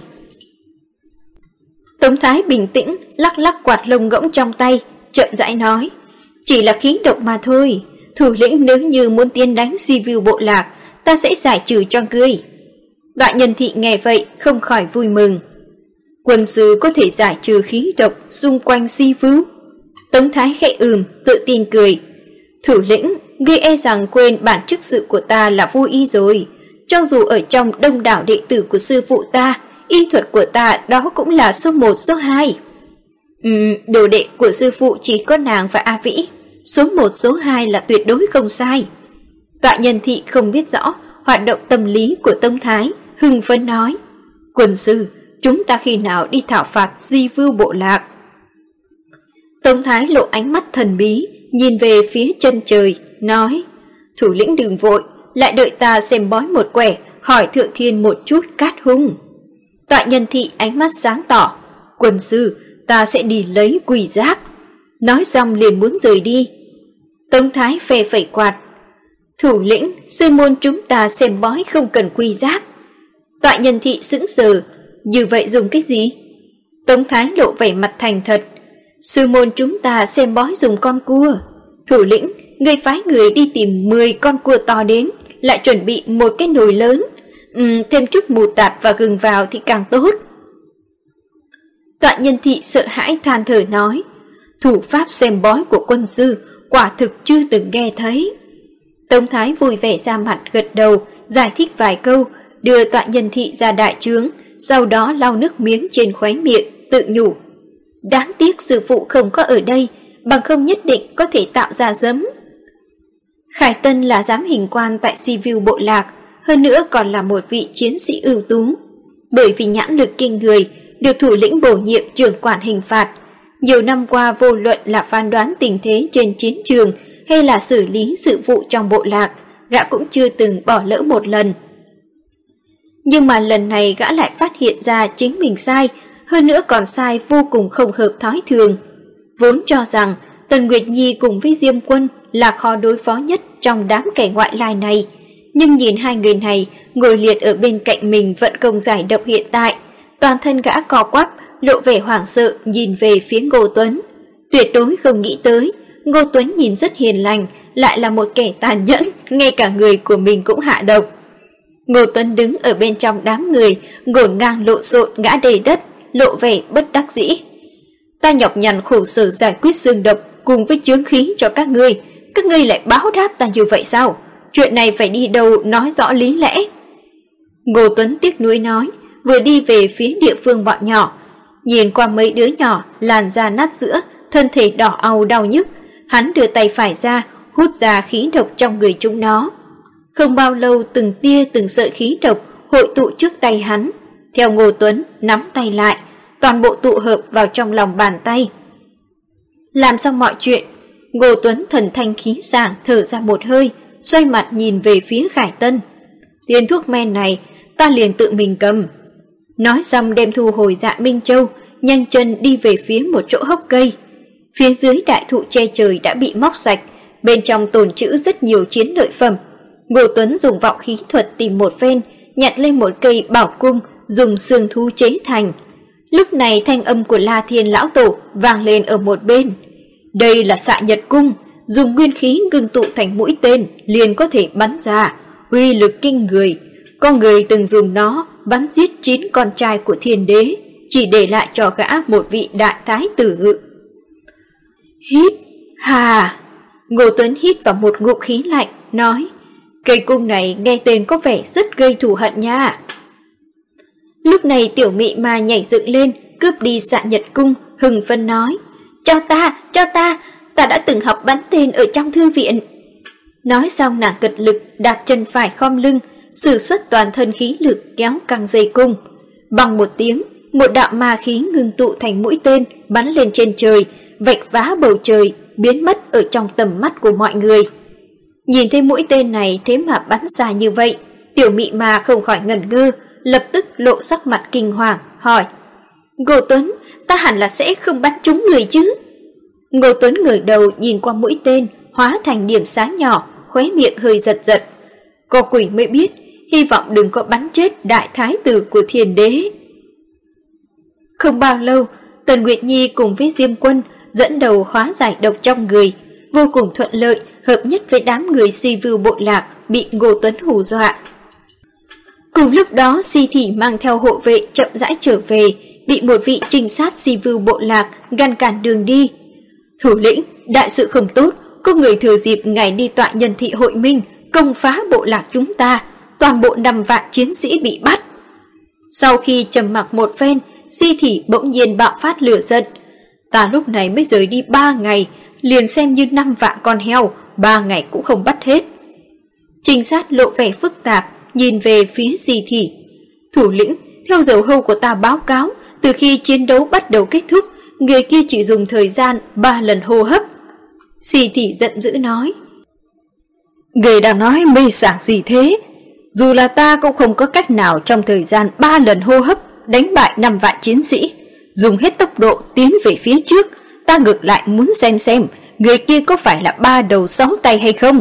Tống Thái bình tĩnh lắc lắc quạt lông ngỗng trong tay, chậm rãi nói: "Chỉ là khí độc mà thôi, thủ lĩnh nếu như muốn tiến đánh si view bộ lạc, ta sẽ giải trừ cho ngươi." Đại nhân thị nghe vậy không khỏi vui mừng. Quân sư có thể giải trừ khí độc xung quanh si view? Tống Thái khẽ tự tin cười: "Thủ lĩnh, ngươi e rằng quên bản chức sự của ta là vô y rồi. Cho dù ở trong đông đảo đệ tử của sư phụ ta, y thuật của ta đó cũng là số 1 số 2. Đồ đệ của sư phụ chỉ có nàng và A Vĩ, số 1 số 2 là tuyệt đối không sai." Tọa nhân thị không biết rõ hoạt động tâm lý của Tống Thái, hưng phấn nói: "Quân sư, chúng ta khi nào đi thảo phạt di vưu bộ lạc?" Tống Thái lộ ánh mắt thần bí, nhìn về phía chân trời, nói: "Thủ lĩnh đừng vội, lại đợi ta xem bói một quẻ, hỏi thượng thiên một chút cát hung." Tọa nhân thị ánh mắt sáng tỏ: "Quân sư, ta sẽ đi lấy quỷ giáp." Nói xong liền muốn rời đi. Tống Thái phè phẩy quạt: "Thủ lĩnh, sư môn chúng ta xem bói không cần quy giáp." Tọa nhân thị sững sờ: "Như vậy dùng cái gì?" Tống Thái lộ vẻ mặt thành thật: "Sư môn chúng ta xem bói dùng con cua. Thủ lĩnh, người phái người đi tìm 10 con cua to đến, lại chuẩn bị một cái nồi lớn, thêm chút mù tạt và gừng vào thì càng tốt." Tọa nhân thị sợ hãi than thở nói: "Thủ pháp xem bói của quân sư quả thực chưa từng nghe thấy." Tống Thái vui vẻ ra mặt gật đầu, giải thích vài câu, đưa tọa nhân thị ra đại trướng, sau đó lau nước miếng trên khóe miệng, tự nhủ: "Đáng tiếc sư phụ không có ở đây, bằng không nhất định có thể tạo ra giấm." Khải Tân là giám hình quan tại Si View bộ lạc, hơn nữa còn là một vị chiến sĩ ưu tú. Bởi vì nhãn lực kinh người, được thủ lĩnh bổ nhiệm trưởng quản hình phạt. Nhiều năm qua vô luận là phán đoán tình thế trên chiến trường hay là xử lý sự vụ trong bộ lạc, gã cũng chưa từng bỏ lỡ một lần. Nhưng mà lần này gã lại phát hiện ra chính mình sai, hơn nữa còn sai vô cùng không hợp thói thường. Vốn cho rằng Tần Nguyệt Nhi cùng với Diêm Quân là khó đối phó nhất trong đám kẻ ngoại lai này, nhưng nhìn 2 người này ngồi liệt ở bên cạnh mình vận công giải độc hiện tại, toàn thân gã co quắp, lộ vẻ hoảng sợ nhìn về phía Ngô Tuấn. Tuyệt đối không nghĩ tới, Ngô Tuấn nhìn rất hiền lành, lại là một kẻ tàn nhẫn, ngay cả người của mình cũng hạ độc. Ngô Tuấn đứng ở bên trong đám người, ngổn ngang lộn xộn ngã đầy đất, lộ vẻ bất đắc dĩ. "Ta nhọc nhằn khổ sở giải quyết xương độc cùng với chướng khí cho các ngươi lại báo đáp ta như vậy sao? Chuyện này phải đi đâu nói rõ lý lẽ." Ngô Tuấn tiếc nuối nói, vừa đi về phía địa phương bọn nhỏ, nhìn qua mấy đứa nhỏ làn da nát giữa, thân thể đỏ au đau nhức, hắn đưa tay phải ra, hút ra khí độc trong người chúng nó. Không bao lâu từng tia từng sợi khí độc hội tụ trước tay hắn. Theo Ngô Tuấn nắm tay lại, toàn bộ tụ hợp vào trong lòng bàn tay. Làm xong mọi chuyện, Ngô Tuấn thần thanh khí sảng thở ra một hơi, xoay mặt nhìn về phía Khải Tân. Tiền thuốc men này ta liền tự mình cầm. Nói xong đem thu hồi Dạ Minh Châu, nhanh chân đi về phía một chỗ hốc cây. Phía dưới đại thụ che trời đã bị móc sạch, bên trong tồn trữ rất nhiều chiến lợi phẩm. Ngô Tuấn dùng vọng khí thuật tìm một phen, nhặt lên một cây bảo cung dùng xương thú chế thành. Lúc này thanh âm của La Thiên lão tổ vang lên ở một bên. Đây là xạ nhật cung, dùng nguyên khí ngưng tụ thành mũi tên liền có thể bắn ra, uy lực kinh người. Có người từng dùng nó bắn giết 9 con trai của Thiên Đế, chỉ để lại cho gã một vị đại thái tử. Hít hà. Ngô Tuấn hít vào một ngụm khí lạnh, nói: cây cung này nghe tên có vẻ rất gây thù hận nha. Lúc này Tiểu Mị Ma nhảy dựng lên, cướp đi xạ nhật cung, hừng phấn nói: cho ta đã từng học bắn tên ở trong thư viện. Nói xong nàng cật lực đạp chân phải khom lưng, sử xuất toàn thân khí lực kéo căng dây cung. Bằng một tiếng, một đạo ma khí ngưng tụ thành mũi tên bắn lên trên trời, vạch phá bầu trời, biến mất ở trong tầm mắt của mọi người. Nhìn thấy mũi tên này thế mà bắn xa như vậy, Tiểu Mị Ma không khỏi ngẩn ngơ, lập tức lộ sắc mặt kinh hoàng, hỏi: Ngô Tuấn, ta hẳn là sẽ không bắn trúng người chứ? Ngô Tuấn ngẩng đầu nhìn qua mũi tên hóa thành điểm sáng nhỏ, khóe miệng hơi giật giật. Có quỷ mới biết, hy vọng đừng có bắn chết đại thái tử của Thiên Đế. Không bao lâu, Tần Nguyệt Nhi cùng với Diêm Quân dẫn đầu hóa giải độc trong người, vô cùng thuận lợi, hợp nhất với đám người Si Vưu bộ lạc bị Ngô Tuấn hù dọa. Cùng lúc đó, Si Thị mang theo hộ vệ chậm rãi trở về, bị một vị trinh sát Si Vưu bộ lạc ngăn cản đường đi. Thủ lĩnh, đại sự không tốt, có người thừa dịp ngài đi tọa nhân thị hội minh, công phá bộ lạc chúng ta, toàn bộ 5 vạn chiến sĩ bị bắt. Sau khi trầm mặc một phen, Si Thị bỗng nhiên bạo phát lửa giận. Ta lúc này mới rời đi 3 ngày, liền xem như 5 vạn con heo, 3 ngày cũng không bắt hết. Trinh sát lộ vẻ phức tạp, nhìn về phía Si Thị. Thủ lĩnh, theo dấu hâu của ta báo cáo, từ khi chiến đấu bắt đầu kết thúc, người kia chỉ dùng thời gian 3 lần hô hấp. Si Thị giận dữ nói: người đang nói mê sảng gì thế? Dù là ta cũng không có cách nào trong thời gian 3 lần hô hấp đánh bại 5 vạn chiến sĩ, dùng hết tốc độ tiến về phía trước. Ta ngược lại muốn xem người kia có phải là 3 đầu 6 tay hay không.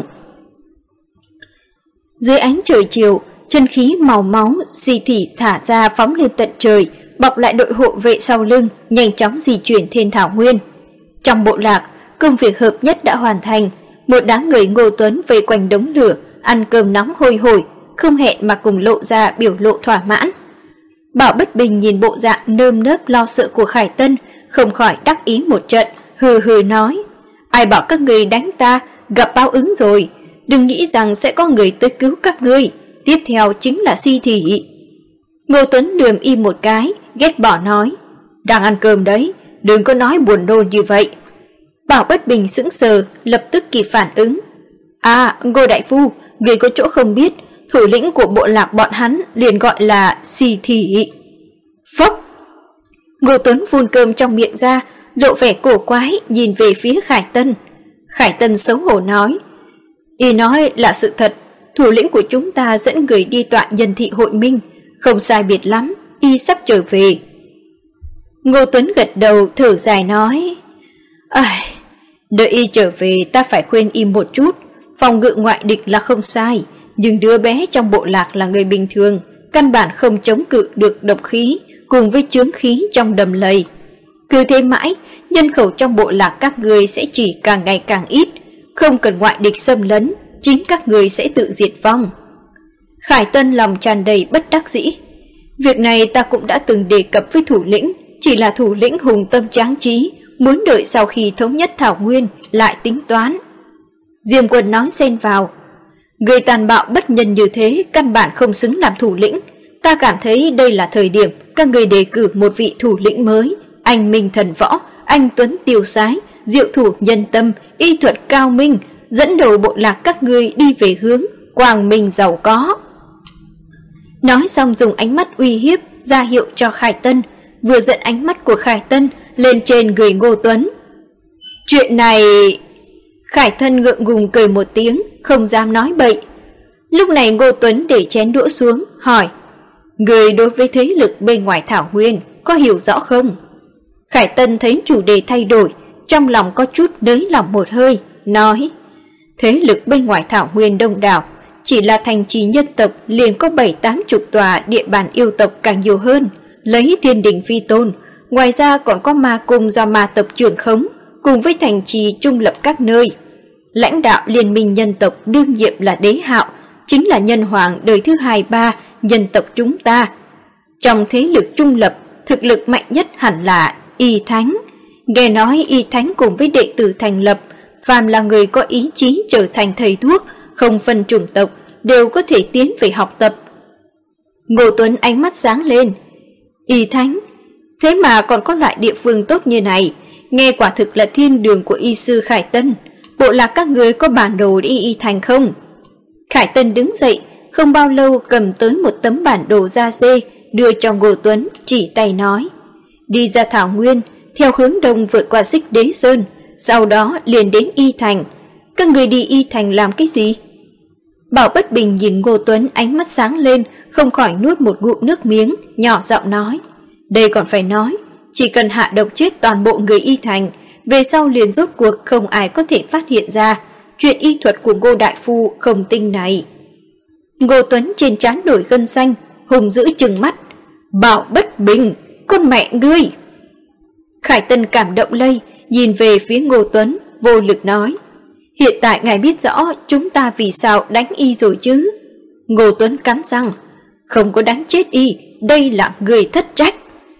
Dưới ánh trời chiều, chân khí màu máu Si Thị thả ra phóng lên tận trời, bọc lại đội hộ vệ sau lưng, nhanh chóng di chuyển trên thảo nguyên. Trong bộ lạc, công việc hợp nhất đã hoàn thành. Một đám người Ngô Tuấn vây quanh đống lửa, ăn cơm nóng hôi hổi, không hẹn mà cùng lộ ra biểu lộ thỏa mãn. Bảo Bất Bình nhìn bộ dạng nơm nớp lo sợ của Khải Tân, không khỏi đắc ý một trận, hừ hừ nói: ai bảo các người đánh ta, gặp báo ứng rồi. Đừng nghĩ rằng sẽ có người tới cứu các ngươi. Tiếp theo chính là Si Thị. Ngô Tuấn lườm im một cái, ghét bỏ nói: đang ăn cơm đấy, đừng có nói buồn nôn như vậy. Bảo Bất Bình sững sờ, lập tức kịp phản ứng: à, Ngô đại phu, người có chỗ không biết, thủ lĩnh của bộ lạc bọn hắn liền gọi là Si Thị. Phốc! Ngô Tuấn phun cơm trong miệng ra, lộ vẻ cổ quái nhìn về phía Khải Tân. Khải Tân xấu hổ nói: y nói là sự thật, thủ lĩnh của chúng ta dẫn người đi tọa nhân thị hội minh, không sai biệt lắm, y sắp trở về. Ngô Tuấn gật đầu thở dài nói: đợi y trở về ta phải khuyên y một chút, phòng ngự ngoại địch là không sai, nhưng đứa bé trong bộ lạc là người bình thường, căn bản không chống cự được độc khí cùng với chướng khí trong đầm lầy. Cứ thế mãi, nhân khẩu trong bộ lạc các người sẽ chỉ càng ngày càng ít, không cần ngoại địch xâm lấn, chính các người sẽ tự diệt vong. Khải Tân lòng tràn đầy bất đắc dĩ. Việc này ta cũng đã từng đề cập với thủ lĩnh, chỉ là thủ lĩnh hùng tâm tráng trí, muốn đợi sau khi thống nhất Thảo Nguyên lại tính toán. Diêm Quân nói xen vào: người tàn bạo bất nhân như thế căn bản không xứng làm thủ lĩnh. Ta cảm thấy đây là thời điểm các người đề cử một vị thủ lĩnh mới, anh minh thần võ, anh tuấn tiêu sái, diệu thủ nhân tâm, y thuật cao minh, dẫn đầu bộ lạc các ngươi đi về hướng quang minh giàu có. Nói xong dùng ánh mắt uy hiếp ra hiệu cho Khải Tân, vừa dẫn ánh mắt của Khải Tân lên trên người Ngô Tuấn. Chuyện này... Khải Tân ngượng ngùng cười một tiếng, không dám nói bậy. Lúc này Ngô Tuấn để chén đũa xuống, hỏi: Người đối với thế lực bên ngoài thảo nguyên có hiểu rõ không? Khải Tân thấy chủ đề thay đổi, trong lòng có chút nới lỏng một hơi, nói: Thế lực bên ngoài thảo nguyên đông đảo, chỉ là thành trì nhân tộc liền có 7-80 tòa, địa bàn yêu tộc càng nhiều hơn, lấy thiên đình vi tôn. Ngoài ra còn có ma cung do ma tộc trưởng khống, cùng với thành trì trung lập các nơi. Lãnh đạo liên minh nhân tộc đương nhiệm là Đế Hạo, chính là nhân hoàng đời thứ 2-3 nhân tộc chúng ta. Trong thế lực trung lập, thực lực mạnh nhất hẳn là Y Thánh. Nghe nói Y Thánh cùng với đệ tử thành lập, phàm là người có ý chí trở thành thầy thuốc, không phân chủng tộc, đều có thể tiến về học tập. Ngô Tuấn ánh mắt sáng lên. Y Thánh, thế mà còn có loại địa phương tốt như này, nghe quả thực là thiên đường của y sư Khải Tân. Bộ lạc các người có bản đồ đi Y Thành không? Khải Tân đứng dậy, không bao lâu cầm tới một tấm bản đồ da dê, đưa cho Ngô Tuấn, chỉ tay nói: Đi ra thảo nguyên, theo hướng đông vượt qua Xích Đế Sơn, sau đó liền đến Y Thành. Các người đi Y Thành làm cái gì? Bảo Bất Bình nhìn Ngô Tuấn ánh mắt sáng lên, không khỏi nuốt một ngụm nước miếng, nhỏ giọng nói: Đây còn phải nói, chỉ cần hạ độc chết toàn bộ người Y Thành, về sau liền rốt cuộc không ai có thể phát hiện ra chuyện y thuật của Ngô đại phu không tinh này. Ngô Tuấn trên trán nổi gân xanh, hùng dữ trừng mắt: Bảo Bất Bình, con mẹ ngươi! Khải Tân cảm động lây, nhìn về phía Ngô Tuấn, vô lực nói: Hiện tại ngài biết rõ chúng ta vì sao đánh y rồi chứ? Ngô Tuấn cắn răng: Không có đánh chết y, đây là người thất trách.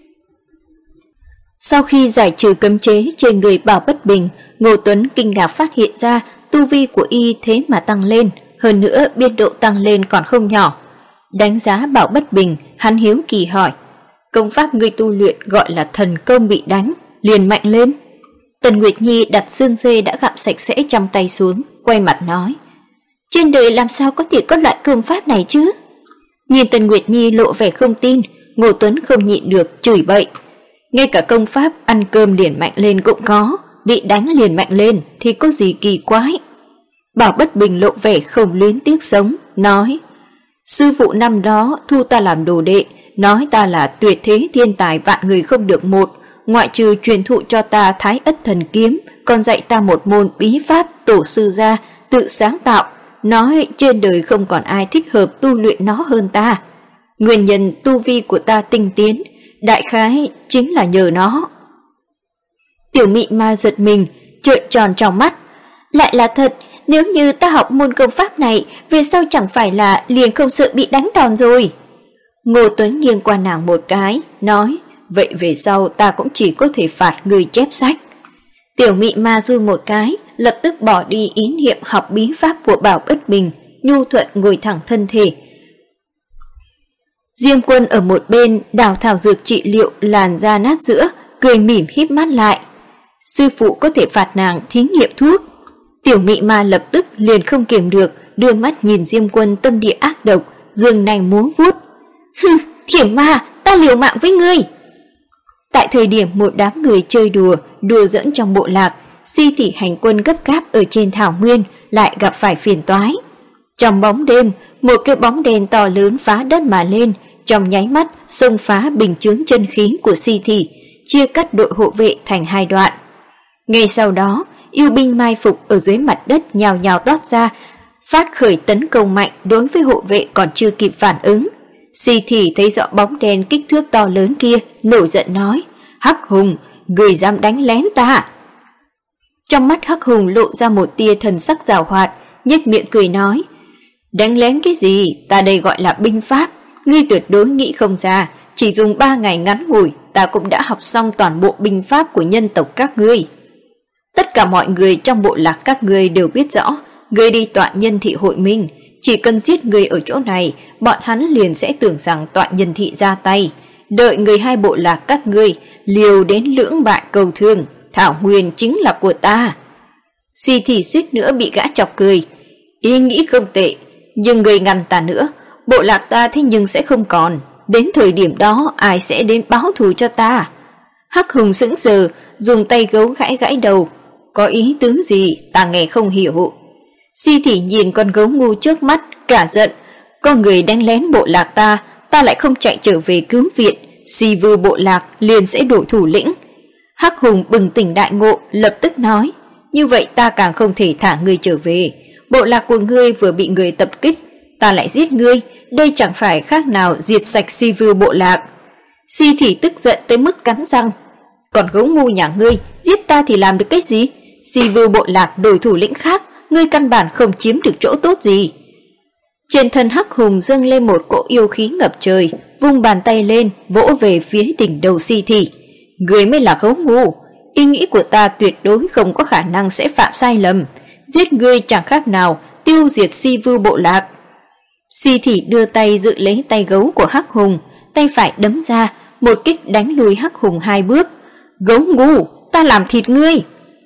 Sau khi giải trừ cấm chế trên người Bảo Bất Bình, Ngô Tuấn kinh ngạc phát hiện ra tu vi của y thế mà tăng lên, hơn nữa biên độ tăng lên còn không nhỏ. Đánh giá Bảo Bất Bình, hắn hiếu kỳ hỏi: Công pháp ngươi tu luyện gọi là thần công bị đánh, liền mạnh lên? Tần Nguyệt Nhi đặt xương dê đã gặm sạch sẽ trong tay xuống, quay mặt nói: Trên đời làm sao có thể có loại công pháp này chứ? Nhìn Tần Nguyệt Nhi lộ vẻ không tin, Ngô Tuấn không nhịn được chửi bậy: Ngay cả công pháp ăn cơm liền mạnh lên cũng có, bị đánh liền mạnh lên thì có gì kỳ quái? Bảo Bất Bình lộ vẻ không luyến tiếc sống, nói: Sư phụ năm đó thu ta làm đồ đệ, nói ta là tuyệt thế thiên tài vạn người không được một, ngoại trừ truyền thụ cho ta Thái Ất Thần Kiếm, còn dạy ta một môn bí pháp tổ sư gia tự sáng tạo, nói trên đời không còn ai thích hợp tu luyện nó hơn ta. Nguyên nhân tu vi của ta tinh tiến, đại khái chính là nhờ nó. Tiểu Mị Ma giật mình, trợn tròn trong mắt: Lại là thật, nếu như ta học môn công pháp này, về sau chẳng phải là liền không sợ bị đánh đòn rồi? Ngô Tuấn nghiêng qua nàng một cái, nói: Vậy về sau ta cũng chỉ có thể phạt người chép sách. Tiểu Mị Ma run một cái, lập tức bỏ đi ý niệm học bí pháp của Bảo Bất Bình, nhu thuận ngồi thẳng thân thể. Diêm Quân ở một bên đào thảo dược trị liệu làn da nát giữa, cười mỉm híp mắt lại: Sư phụ có thể phạt nàng thí nghiệm thuốc. Tiểu Mị Ma lập tức liền không kiềm được, đưa mắt nhìn Diêm Quân tâm địa ác độc, giương nanh múa vuốt: Hừ, Thiểm Ma, ta liều mạng với ngươi! Tại thời điểm một đám người chơi đùa giỡn trong bộ lạc, Si Thị hành quân gấp gáp ở trên thảo nguyên lại gặp phải phiền toái. Trong bóng đêm, một cái bóng đèn to lớn phá đất mà lên, trong nháy mắt xông phá bình chướng chân khí của Si Thị, chia cắt đội hộ vệ thành hai đoạn. Ngay sau đó, yêu binh mai phục ở dưới mặt đất nhào nhào toát ra, phát khởi tấn công mạnh đối với hộ vệ còn chưa kịp phản ứng. Si Thị thấy rõ bóng đen kích thước to lớn kia, nổi giận nói: Hắc Hùng, người dám đánh lén ta? Trong mắt Hắc Hùng lộ ra một tia thần sắc giảo hoạt, nhếch miệng cười nói: Đánh lén cái gì, ta đây gọi là binh pháp, ngươi tuyệt đối nghĩ không ra, chỉ dùng 3 ngày ngắn ngủi, ta cũng đã học xong toàn bộ binh pháp của nhân tộc các ngươi. Tất cả mọi người trong bộ lạc các ngươi đều biết rõ, ngươi đi tọa nhân thị hội minh, chỉ cần giết người ở chỗ này, bọn hắn liền sẽ tưởng rằng tọa nhân thị ra tay. Đợi người hai bộ lạc các ngươi liều đến lưỡng bại cầu thương, thảo nguyên chính là của ta. Si Thị suýt nữa bị gã chọc cười: Ý nghĩ không tệ, nhưng người ngăn ta nữa, bộ lạc ta thế nhưng sẽ không còn. đến thời điểm đó ai sẽ đến báo thù cho ta? Hắc Hùng sững sờ, dùng tay gấu gãi gãi đầu. Có ý tứ gì ta nghe không hiểu. Si Thị nhìn con gấu ngu trước mắt, cả giận. Có người đánh lén bộ lạc ta lại không chạy trở về cứu viện, Si Vưu bộ lạc liền sẽ đổi thủ lĩnh. Hắc Hùng bừng tỉnh đại ngộ, lập tức nói, như vậy ta càng không thể thả ngươi trở về. Bộ lạc của ngươi vừa bị người tập kích, ta lại giết ngươi, đây chẳng phải khác nào diệt sạch Si Vưu bộ lạc. Si Thị tức giận tới mức cắn răng. Còn gấu ngu nhà ngươi, giết ta thì làm được cái gì? Si Vưu bộ lạc đổi thủ lĩnh khác, ngươi căn bản không chiếm được chỗ tốt gì. Trên thân Hắc Hùng dâng lên một cỗ yêu khí ngập trời, vung bàn tay lên, vỗ về phía đỉnh đầu Si Thị. Ngươi mới là gấu ngu, ý nghĩ của ta tuyệt đối không có khả năng sẽ phạm sai lầm. Giết ngươi chẳng khác nào tiêu diệt Si Vưu bộ lạc. Si Thị đưa tay giữ lấy tay gấu của Hắc Hùng, tay phải đấm ra, một kích đánh lùi Hắc Hùng 2 bước. Gấu ngu, ta làm thịt ngươi.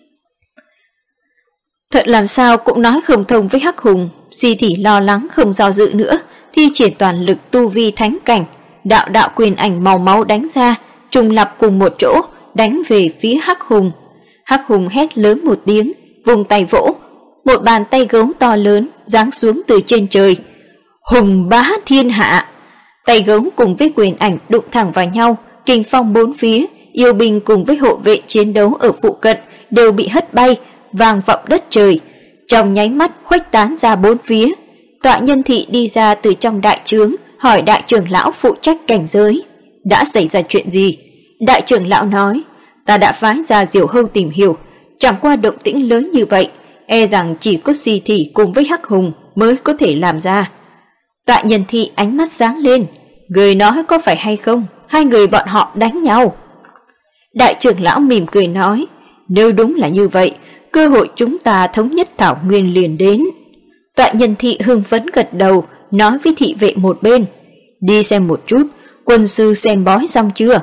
Thật làm sao cũng nói không thông với Hắc Hùng. Si Thị lo lắng không do dự nữa, thi triển toàn lực tu vi thánh cảnh, đạo đạo quyền ảnh màu máu đánh ra, trùng lập cùng một chỗ, đánh về phía Hắc Hùng. Hắc Hùng hét lớn một tiếng, vùng tay vỗ, một bàn tay gấu to lớn giáng xuống từ trên trời. Hùng bá thiên hạ. Tay gấu cùng với quyền ảnh đụng thẳng vào nhau, kình phong bốn phía, yêu binh cùng với hộ vệ chiến đấu ở phụ cận đều bị hất bay, vang vọng đất trời. Trong nháy mắt khuếch tán ra bốn phía. Tọa Nhân Thị đi ra từ trong đại trướng, hỏi đại trưởng lão phụ trách cảnh giới, đã xảy ra chuyện gì? Đại trưởng lão nói, ta đã phái ra Diều Hâu tìm hiểu, chẳng qua động tĩnh lớn như vậy, e rằng chỉ có Si Thị cùng với Hắc Hùng mới có thể làm ra. Tọa Nhân Thị ánh mắt sáng lên, người nói có phải hay không, hai người bọn họ đánh nhau. Đại trưởng lão mỉm cười nói, nếu đúng là như vậy, cơ hội chúng ta thống nhất Thảo Nguyên liền đến. Tọa Nhân Thị hưng phấn gật đầu, nói với thị vệ một bên, đi xem một chút, quân sư xem bói xong chưa?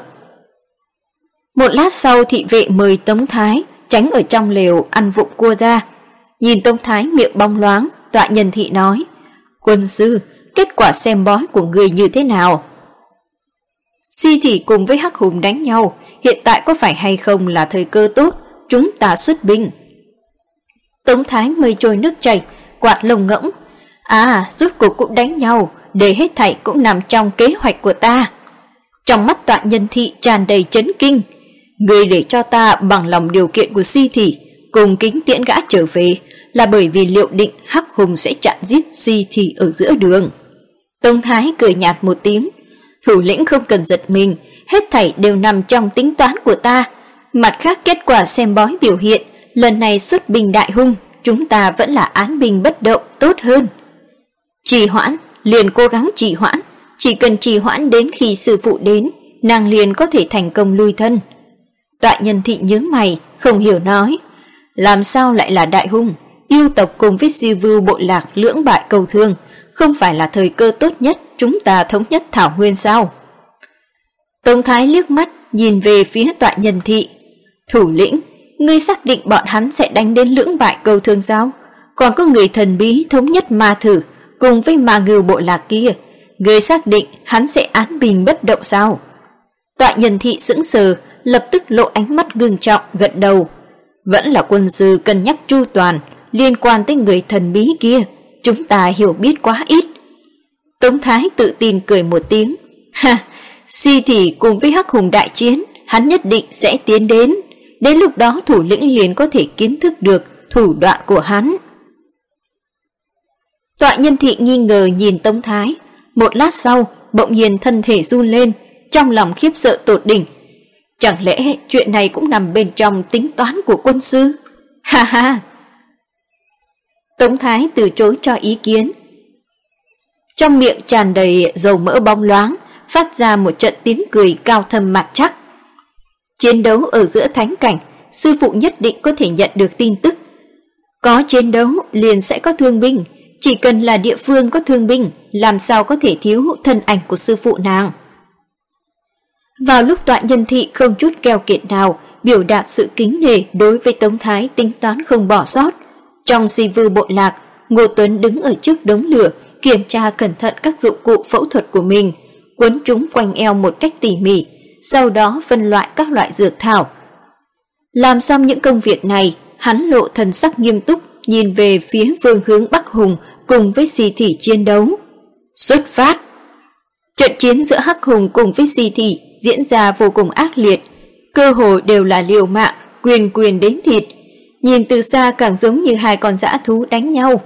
Một lát sau thị vệ mời Tống Thái tránh ở trong lều ăn vụng cua ra. Nhìn Tống Thái miệng bóng loáng, Tọa Nhân Thị nói, quân sư, kết quả xem bói của người như thế nào? Si Thị cùng với Hắc Hùng đánh nhau, hiện tại có phải hay không là thời cơ tốt, chúng ta xuất binh. Tống Thái mây trôi nước chảy, quạt lông ngỗng, rốt cuộc cũng đánh nhau, để hết thảy cũng nằm trong kế hoạch của ta. Trong mắt Tọa Nhân Thị tràn đầy chấn kinh, người để cho ta bằng lòng điều kiện của Si Thị cùng kính tiễn gã trở về là bởi vì liệu định Hắc Hùng sẽ chặn giết Si Thị ở giữa đường. Tống Thái cười nhạt một tiếng, thủ lĩnh không cần giật mình, hết thảy đều nằm trong tính toán của ta. Mặt khác kết quả xem bói biểu hiện, lần này xuất binh đại hung, chúng ta vẫn là án binh bất động tốt hơn. Trì hoãn, liền cố gắng trì hoãn, chỉ cần trì hoãn đến khi sư phụ đến, nàng liền có thể thành công lui thân. Tọa Nhân Thị nhướng mày, không hiểu nói, làm sao lại là đại hung? Yêu tộc cùng với Si Vưu bộ lạc lưỡng bại cầu thương, không phải là thời cơ tốt nhất chúng ta thống nhất Thảo Nguyên sao? Tống Thái liếc mắt nhìn về phía Tọa Nhân Thị, thủ lĩnh, ngươi xác định bọn hắn sẽ đánh đến lưỡng bại cầu thương sao? Còn có người thần bí thống nhất Ma Thử cùng với Ma Ngưu bộ lạc kia, ngươi xác định hắn sẽ án binh bất động sao? Tọa Nhân Thị sững sờ, lập tức lộ ánh mắt ngưng trọng, gật đầu. Vẫn là quân sư cân nhắc chu toàn, liên quan tới người thần bí kia, chúng ta hiểu biết quá ít. Tống Thái tự tin cười một tiếng, Si Thị cùng với Hắc Hùng đại chiến, hắn nhất định sẽ tiến đến lúc đó thủ lĩnh liền có thể kiến thức được thủ đoạn của hắn. Tọa Nhân Thị nghi ngờ nhìn Tống Thái, một lát sau bỗng nhiên thân thể run lên, trong lòng khiếp sợ tột đỉnh. Chẳng lẽ chuyện này cũng nằm bên trong tính toán của quân sư? Ha ha! Tống Thái từ chối cho ý kiến. Trong miệng tràn đầy dầu mỡ bóng loáng, phát ra một trận tiếng cười cao thâm mặt chắc. Chiến đấu ở giữa thánh cảnh, sư phụ nhất định có thể nhận được tin tức. Có chiến đấu liền sẽ có thương binh, chỉ cần là địa phương có thương binh, làm sao có thể thiếu thân ảnh của sư phụ nàng. Vào lúc Tọa Nhân Thị không chút keo kiệt nào, biểu đạt sự kính nể đối với Tống Thái tính toán không bỏ sót. Trong Si Vưu bộ lạc, Ngô Tuấn đứng ở trước đống lửa, kiểm tra cẩn thận các dụng cụ phẫu thuật của mình. quấn chúng quanh eo một cách tỉ mỉ, sau đó phân loại các loại dược thảo. Làm xong những công việc này, hắn lộ thần sắc nghiêm túc, nhìn về phía phương hướng Bắc Hùng cùng với Si Thị chiến đấu. Xuất phát! Trận chiến giữa Hắc Hùng cùng với Si Thị diễn ra vô cùng ác liệt, cơ hội đều là liều mạng, quyền quyền đến thịt. Nhìn từ xa càng giống như hai con dã thú đánh nhau.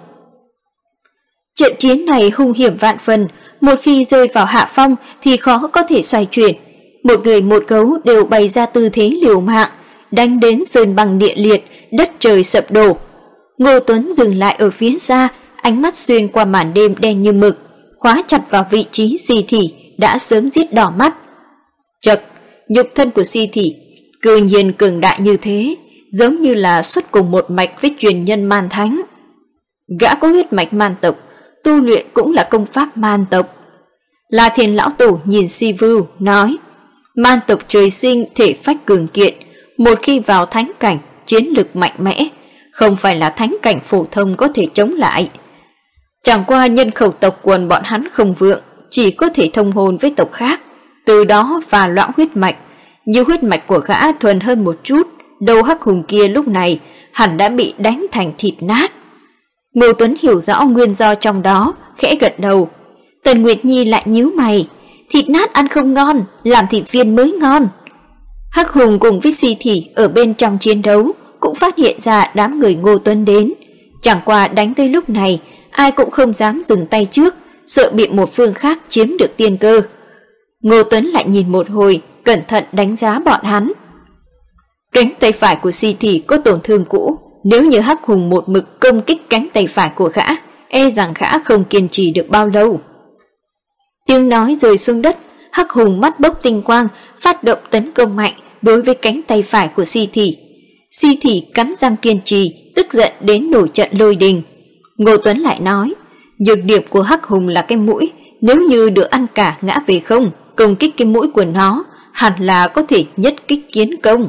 Trận chiến này hung hiểm vạn phần, một khi rơi vào hạ phong thì khó có thể xoay chuyển. Một người một gấu đều bày ra tư thế liều mạng, đánh đến sơn băng địa liệt, đất trời sập đổ. Ngô Tuấn dừng lại ở phía xa, ánh mắt xuyên qua màn đêm đen như mực, khóa chặt vào vị trí Si Thị đã sớm giết đỏ mắt. Chậc, nhục thân của Si Thị cư nhiên cường đại như thế, giống như là xuất cùng một mạch với truyền nhân Man Thánh. Gã có huyết mạch man tộc, tu luyện cũng là công pháp man tộc. La Thiên lão tổ nhìn Si Vưu nói, man tộc trời sinh thể phách cường kiện, một khi vào thánh cảnh, chiến lực mạnh mẽ, không phải là thánh cảnh phổ thông có thể chống lại. Chẳng qua nhân khẩu tộc quần bọn hắn không vượng, chỉ có thể thông hôn với tộc khác, từ đó pha loãng huyết mạch. Như huyết mạch của gã thuần hơn một chút, đầu Hắc Hùng kia lúc này hẳn đã bị đánh thành thịt nát. Ngô Tuấn hiểu rõ nguyên do trong đó, khẽ gật đầu. Tần Nguyệt Nhi lại nhíu mày, thịt nát ăn không ngon, làm thịt viên mới ngon. Hắc Hùng cùng với Si Thị ở bên trong chiến đấu cũng phát hiện ra đám người Ngô Tuấn đến, chẳng qua đánh tới lúc này, ai cũng không dám dừng tay trước, sợ bị một phương khác chiếm được tiên cơ. Ngô Tuấn lại nhìn một hồi, cẩn thận đánh giá bọn hắn. Cánh tay phải của Si Thị có tổn thương cũ, nếu như Hắc Hùng một mực công kích cánh tay phải của gã, e rằng gã không kiên trì được bao lâu. Tiếng nói rơi xuống đất, Hắc Hùng mắt bốc tinh quang, phát động tấn công mạnh đối với cánh tay phải của Si Thị. Si Thị cắn răng kiên trì, tức giận đến nổi trận lôi đình. Ngô Tuấn lại nói, nhược điểm của Hắc Hùng là cái mũi, nếu như được ăn cả ngã về không, công kích cái mũi của nó, hẳn là có thể nhất kích kiến công.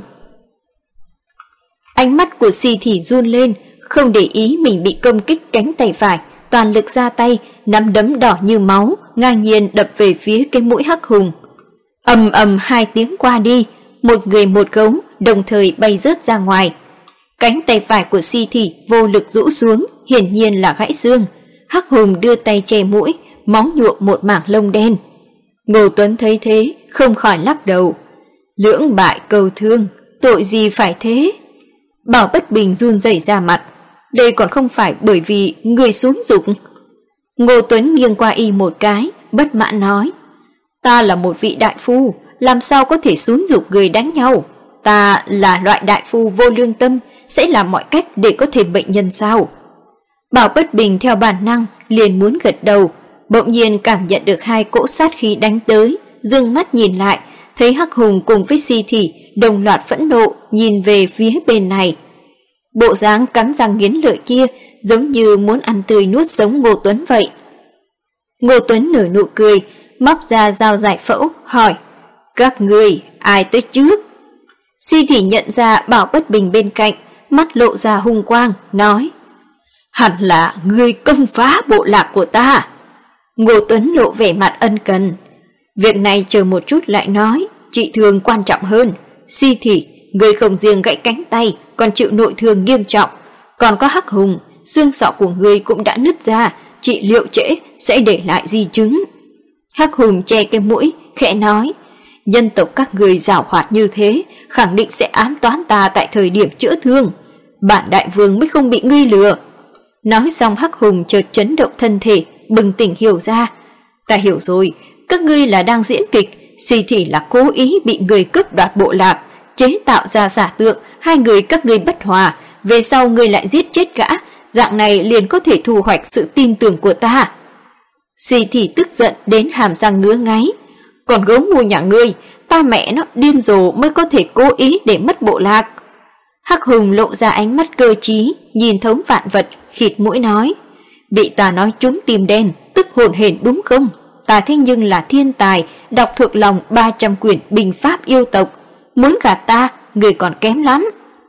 Ánh mắt của Si Thị run lên, không để ý mình bị công kích cánh tay phải, toàn lực ra tay, nắm đấm đỏ như máu, ngang nhiên đập về phía cái mũi Hắc Hùng. Ầm ầm hai tiếng qua đi, một người một gấu đồng thời bay rớt ra ngoài. Cánh tay phải của Si Thị vô lực rũ xuống, hiển nhiên là gãy xương. Hắc Hùng đưa tay che mũi, máu nhuộm một mảng lông đen. Ngô Tuấn thấy thế, không khỏi lắc đầu. Lưỡng bại cầu thương, tội gì phải thế? Bảo Bất Bình run rẩy ra mặt. Đây còn không phải bởi vì người xuống dục. Ngô Tuấn nghiêng qua y một cái, bất mãn nói. Ta là một vị đại phu, làm sao có thể xuống dục người đánh nhau? Ta là loại đại phu vô lương tâm, sẽ làm mọi cách để có thể bệnh nhân sao? Bảo Bất Bình theo bản năng liền muốn gật đầu, bỗng nhiên cảm nhận được hai cỗ sát khí đánh tới, dương mắt nhìn lại, thấy Hắc Hùng cùng với Si Thị đồng loạt phẫn nộ nhìn về phía bên này. Bộ dáng cắn răng nghiến lợi kia giống như muốn ăn tươi nuốt sống Ngô Tuấn vậy. Ngô Tuấn nở nụ cười, móc ra dao giải phẫu, hỏi, các người ai tới trước? Si Thị nhận ra Bảo Bất Bình bên cạnh, mắt lộ ra hung quang, nói, hẳn là ngươi công phá bộ lạc của ta. Ngô Tuấn lộ vẻ mặt ân cần, việc này chờ một chút lại nói, trị thương quan trọng hơn. Si Thị, ngươi không riêng gãy cánh tay, còn chịu nội thương nghiêm trọng, còn có Hắc Hùng, xương sọ của ngươi cũng đã nứt ra, trị liệu trễ sẽ để lại di chứng. Hắc Hùng che cái mũi, khẽ nói, nhân tộc các người giàu hoạt như thế, khẳng định sẽ ám toán ta tại thời điểm chữa thương. Bản đại vương mới không bị ngươi lừa. Nói xong Hắc Hùng chợt chấn động thân thể, bừng tỉnh hiểu ra. Ta hiểu rồi, các ngươi là đang diễn kịch, Si Thị là cố ý bị người cướp đoạt bộ lạc, chế tạo ra giả tượng hai người các ngươi bất hòa, về sau ngươi lại giết chết gã, dạng này liền có thể thu hoạch sự tin tưởng của ta. Si Thị tức giận đến hàm răng ngứa ngáy. Còn gấu mù nhà ngươi, ta mẹ nó điên rồ mới có thể cố ý để mất bộ lạc. Hắc Hùng lộ ra ánh mắt cơ trí, nhìn thấu vạn vật, khịt mũi nói, bị ta nói trúng tim đen, tức hồn hển đúng không? Ta thế nhưng là thiên tài, đọc thuộc lòng 300 quyển binh pháp yêu tộc, muốn gạt ta, người còn kém lắm.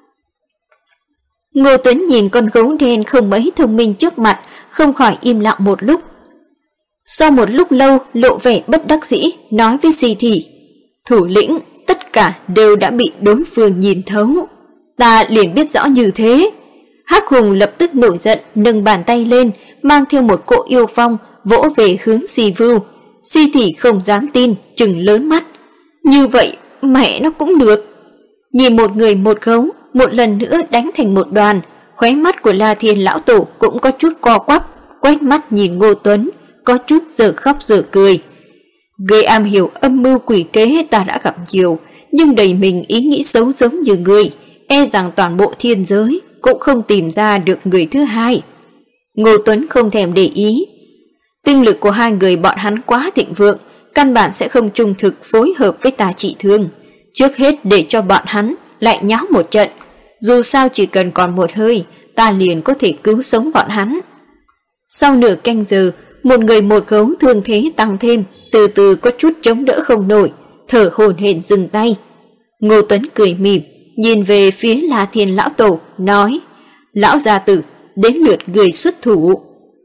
Ngô Tuấn nhìn con gấu đen không mấy thông minh trước mặt, không khỏi im lặng một lúc. Sau một lúc lâu lộ vẻ bất đắc dĩ, nói với Si Thị: "Thủ lĩnh, tất cả đều đã bị đối phương nhìn thấu. Ta liền biết rõ như thế." Hắc Hùng lập tức nổi giận, nâng bàn tay lên, mang theo một cỗ yêu phong vỗ về hướng Si Vưu. Si Thị không dám tin, trừng lớn mắt. Như vậy mẹ nó cũng được. Nhìn một người một gấu một lần nữa đánh thành một đoàn, khóe mắt của La Thiên lão tổ cũng có chút co quắp, quét mắt nhìn Ngô Tuấn, có chút giờ khóc giờ cười. Người am hiểu âm mưu quỷ kế ta đã gặp nhiều, nhưng đầy mình ý nghĩ xấu giống như người, e rằng toàn bộ thiên giới cũng không tìm ra được người thứ hai. Ngô Tuấn không thèm để ý. Tinh lực của hai người bọn hắn quá thịnh vượng, căn bản sẽ không trung thực phối hợp với ta trị thương. Trước hết để cho bọn hắn lại nháo một trận. Dù sao chỉ cần còn một hơi, ta liền có thể cứu sống bọn hắn. Sau nửa canh giờ, một người một gấu thương thế tăng thêm, từ từ có chút chống đỡ không nổi, thở hổn hển dừng tay. Ngô Tuấn cười mỉm, nhìn về phía La Thiên lão tổ, nói: "Lão gia tử, đến lượt người xuất thủ."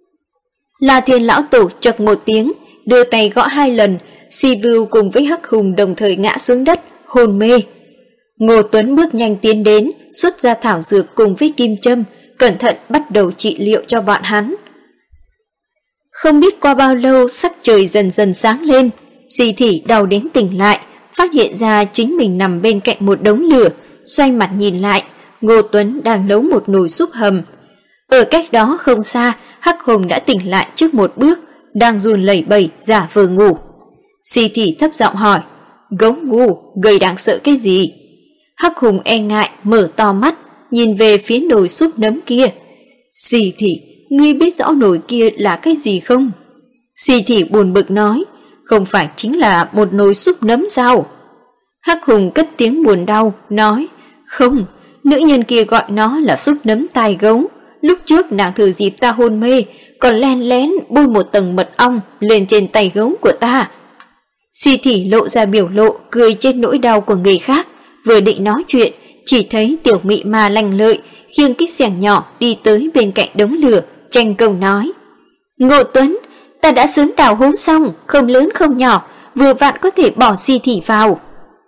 La Thiên lão tổ chậc một tiếng, đưa tay gõ 2 lần, Si Vưu cùng với Hắc Hùng đồng thời ngã xuống đất, hôn mê. Ngô Tuấn bước nhanh tiến đến, xuất ra thảo dược cùng với kim châm, cẩn thận bắt đầu trị liệu cho bọn hắn. Không biết qua bao lâu, sắc trời dần dần sáng lên, Si Thị đau đến tỉnh lại, phát hiện ra chính mình nằm bên cạnh một đống lửa, xoay mặt nhìn lại, Ngô Tuấn đang nấu một nồi súp hầm. Ở cách đó không xa, Hắc Hùng đã tỉnh lại trước một bước, đang run lẩy bẩy giả vờ ngủ. Si Thị thấp giọng hỏi: "Gấu ngu, người đang sợ cái gì?" Hắc Hùng e ngại mở to mắt, nhìn về phía nồi súp nấm kia. "Si Thị, ngươi biết rõ nồi kia là cái gì không?" Si Thị buồn bực nói: "Không phải chính là một nồi súp nấm sao?" Hắc Hùng cất tiếng buồn đau, nói: "Không, nữ nhân kia gọi nó là súp nấm tai gấu. Lúc trước nàng thử dịp ta hôn mê, còn len lén bôi một tầng mật ong lên trên tay gấu của ta." Si Thị lộ ra biểu lộ cười trên nỗi đau của người khác, vừa định nói chuyện, chỉ thấy Tiểu Mị Ma lanh lợi khiêng cái xẻng nhỏ đi tới bên cạnh đống lửa, tranh công nói: "Ngô Tuấn, ta đã sớm đào hố xong, không lớn không nhỏ, vừa vặn có thể bỏ Si Thị vào."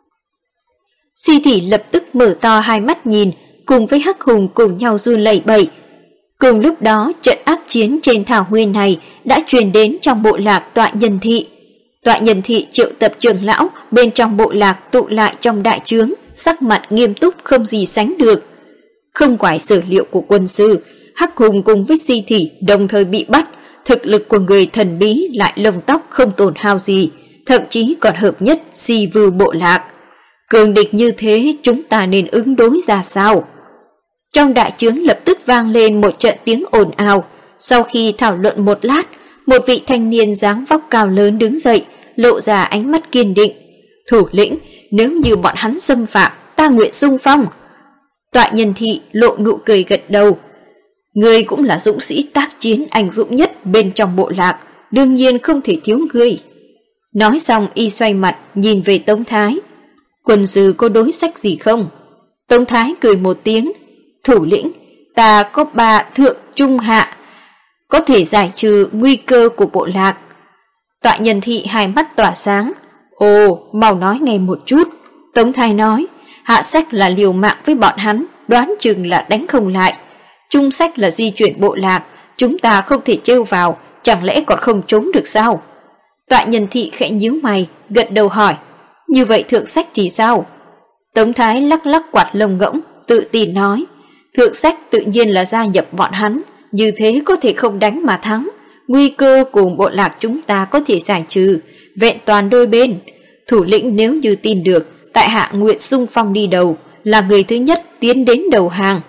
Si Thị lập tức mở to hai mắt nhìn, cùng với Hắc Hùng cùng nhau run lẩy bẩy. Cùng lúc đó, trận ác chiến trên thảo nguyên này đã truyền đến trong bộ lạc Tọa Nhân Thị. Tọa Nhân Thị triệu tập trưởng lão bên trong bộ lạc tụ lại trong đại trướng, sắc mặt nghiêm túc không gì sánh được. Không ngoài sở liệu của quân sư, Hắc Hùng cùng với Si Thị đồng thời bị bắt, thực lực của người thần bí lại lông tóc không tổn hao gì, thậm chí còn hợp nhất Si Vưu bộ lạc. Cường địch như thế, chúng ta nên ứng đối ra sao? Trong đại trướng lập tức vang lên một trận tiếng ồn ào. Sau khi thảo luận một lát, một vị thanh niên dáng vóc cao lớn đứng dậy, lộ ra ánh mắt kiên định. "Thủ lĩnh, nếu như bọn hắn xâm phạm, ta nguyện xung phong." Tọa Nhân Thị lộ nụ cười gật đầu. "Ngươi cũng là dũng sĩ tác chiến anh dũng nhất bên trong bộ lạc, đương nhiên không thể thiếu ngươi." Nói xong y xoay mặt nhìn về Tống Thái. "Quân sư có đối sách gì không?" Tống Thái cười một tiếng. "Thủ lĩnh, ta có 3 thượng trung hạ, có thể giải trừ nguy cơ của bộ lạc." Tọa Nhân Thị hai mắt tỏa sáng. "Ồ, mau nói nghe một chút." Tống Thái nói: "Hạ sách là liều mạng với bọn hắn, đoán chừng là đánh không lại. Trung sách là di chuyển bộ lạc, chúng ta không thể trêu vào, chẳng lẽ còn không trốn được sao?" Tọa Nhân Thị khẽ nhíu mày, gật đầu hỏi: "Như vậy thượng sách thì sao?" Tống Thái lắc lắc quạt lông ngỗng, tự tin nói: "Thượng sách tự nhiên là gia nhập bọn hắn, như thế có thể không đánh mà thắng. Nguy cơ cùng bộ lạc chúng ta có thể giải trừ, vẹn toàn đôi bên. Thủ lĩnh nếu như tin được, tại hạ nguyện xung phong đi đầu, là người thứ nhất tiến đến đầu hàng."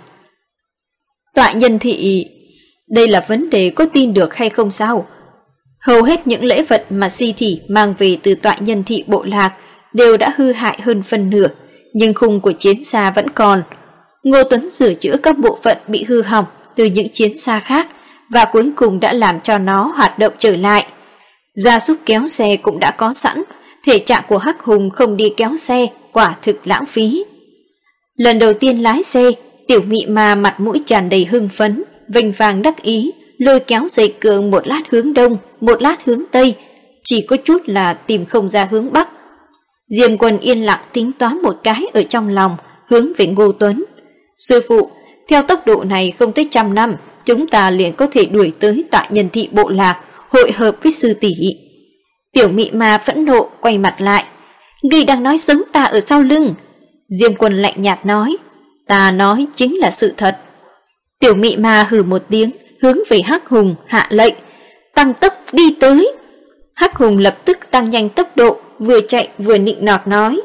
Tọa Nhân Thị: "Đây là vấn đề có tin được hay không sao?" Hầu hết những lễ vật mà Si Thị mang về từ Tọa Nhân Thị bộ lạc đều đã hư hại hơn phân nửa, nhưng khung của chiến xa vẫn còn. Ngô Tuấn sửa chữa các bộ phận bị hư hỏng từ những chiến xa khác và cuối cùng đã làm cho nó hoạt động trở lại. Gia súc kéo xe cũng đã có sẵn, thể trạng của Hắc Hùng không đi kéo xe quả thực lãng phí. Lần đầu tiên lái xe, Tiểu Mị Ma mặt mũi tràn đầy hưng phấn, vênh vang đắc ý, lôi kéo dây cương một lát hướng đông, một lát hướng tây, chỉ có chút là tìm không ra hướng bắc. Diêm Quân yên lặng tính toán một cái ở trong lòng, hướng về Ngô Tuấn. Sư phụ, theo tốc độ này không tới 100 năm, chúng ta liền có thể đuổi tới tại Nhân Thị bộ lạc, hội hợp với sư tỷ. Tiểu Mị Ma phẫn nộ quay mặt lại. Ngươi đang nói xấu ta ở sau lưng. Diêm Quân lạnh nhạt nói. Ta nói chính là sự thật. Tiểu Mị Ma hừ một tiếng, hướng về Hắc Hùng hạ lệnh. Tăng tốc đi tới. Hắc Hùng lập tức tăng nhanh tốc độ, vừa chạy vừa nịnh nọt nói.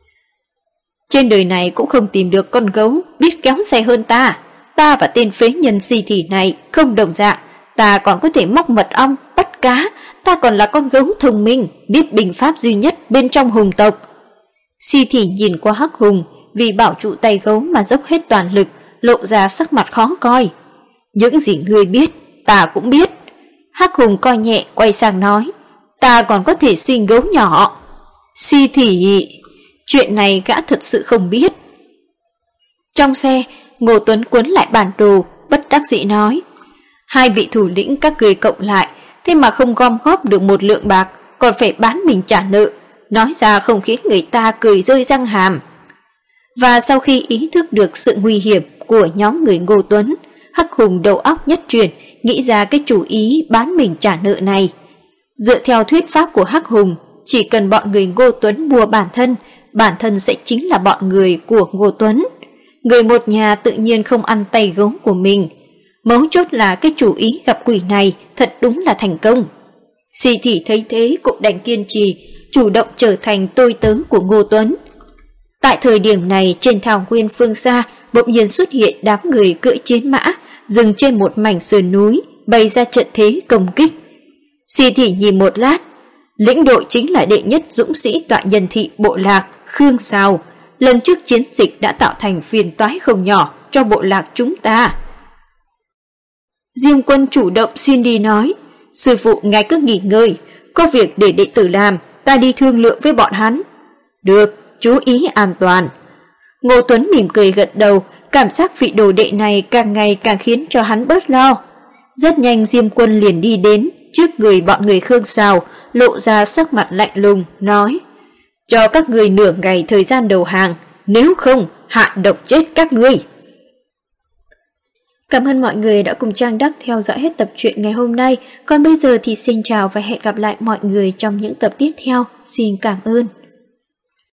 Trên đời này cũng không tìm được con gấu biết kéo xe hơn ta. Ta và tên phế nhân Si Thị này không đồng dạng. Ta còn có thể móc mật ong, bắt cá. Ta còn là con gấu thông minh, biết binh pháp duy nhất bên trong hùng tộc. Si Thị nhìn qua Hắc Hùng, vì bảo trụ tay gấu mà dốc hết toàn lực, lộ ra sắc mặt khó coi. Những gì ngươi biết, ta cũng biết. Hắc Hùng coi nhẹ quay sang nói. Ta còn có thể sinh gấu nhỏ. Si Thị, chuyện này gã thật sự không biết. Trong xe, Ngô Tuấn cuốn lại bản đồ, bất đắc dĩ nói. Hai vị thủ lĩnh các người cộng lại, thế mà không gom góp được 1 lượng bạc, còn phải bán mình trả nợ, nói ra không khiến người ta cười rơi răng hàm. Và sau khi ý thức được sự nguy hiểm của nhóm người Ngô Tuấn, Hắc Hùng đầu óc nhất chuyển, nghĩ ra cái chủ ý bán mình trả nợ này. Dựa theo thuyết pháp của Hắc Hùng, chỉ cần bọn người Ngô Tuấn mua bản thân sẽ chính là bọn người của Ngô Tuấn. Người một nhà tự nhiên không ăn tay gấu của mình. Mấu chốt là cái chủ ý gặp quỷ này thật đúng là thành công. Si Thị thấy thế cũng đành kiên trì, chủ động trở thành tôi tớ của Ngô Tuấn. Tại thời điểm này, trên thảo nguyên phương xa bỗng nhiên xuất hiện đám người cưỡi chiến mã, dừng trên một mảnh sườn núi, bày ra trận thế công kích. Si Thị nhìn một lát, lĩnh đội chính là đệ nhất dũng sĩ tọa Nhân Thị bộ lạc Khương Sào. Lần trước chiến dịch đã tạo thành phiền toái không nhỏ cho bộ lạc chúng ta. Diêm Quân chủ động xin đi nói. Sư phụ ngài cứ nghỉ ngơi, có việc để đệ tử làm, ta đi thương lượng với bọn hắn. Được, chú ý an toàn. Ngô Tuấn mỉm cười gật đầu, cảm giác vị đồ đệ này càng ngày càng khiến cho hắn bớt lo. Rất nhanh Diêm Quân liền đi đến trước người bọn người Khương Sào, lộ ra sắc mặt lạnh lùng, nói. Cho các người nửa ngày thời gian đầu hàng, nếu không hạ độc chết các ngươi. Cảm ơn mọi người đã cùng Trang Đắc theo dõi hết tập truyện ngày hôm nay. Còn bây giờ thì xin chào và hẹn gặp lại mọi người trong những tập tiếp theo. Xin cảm ơn.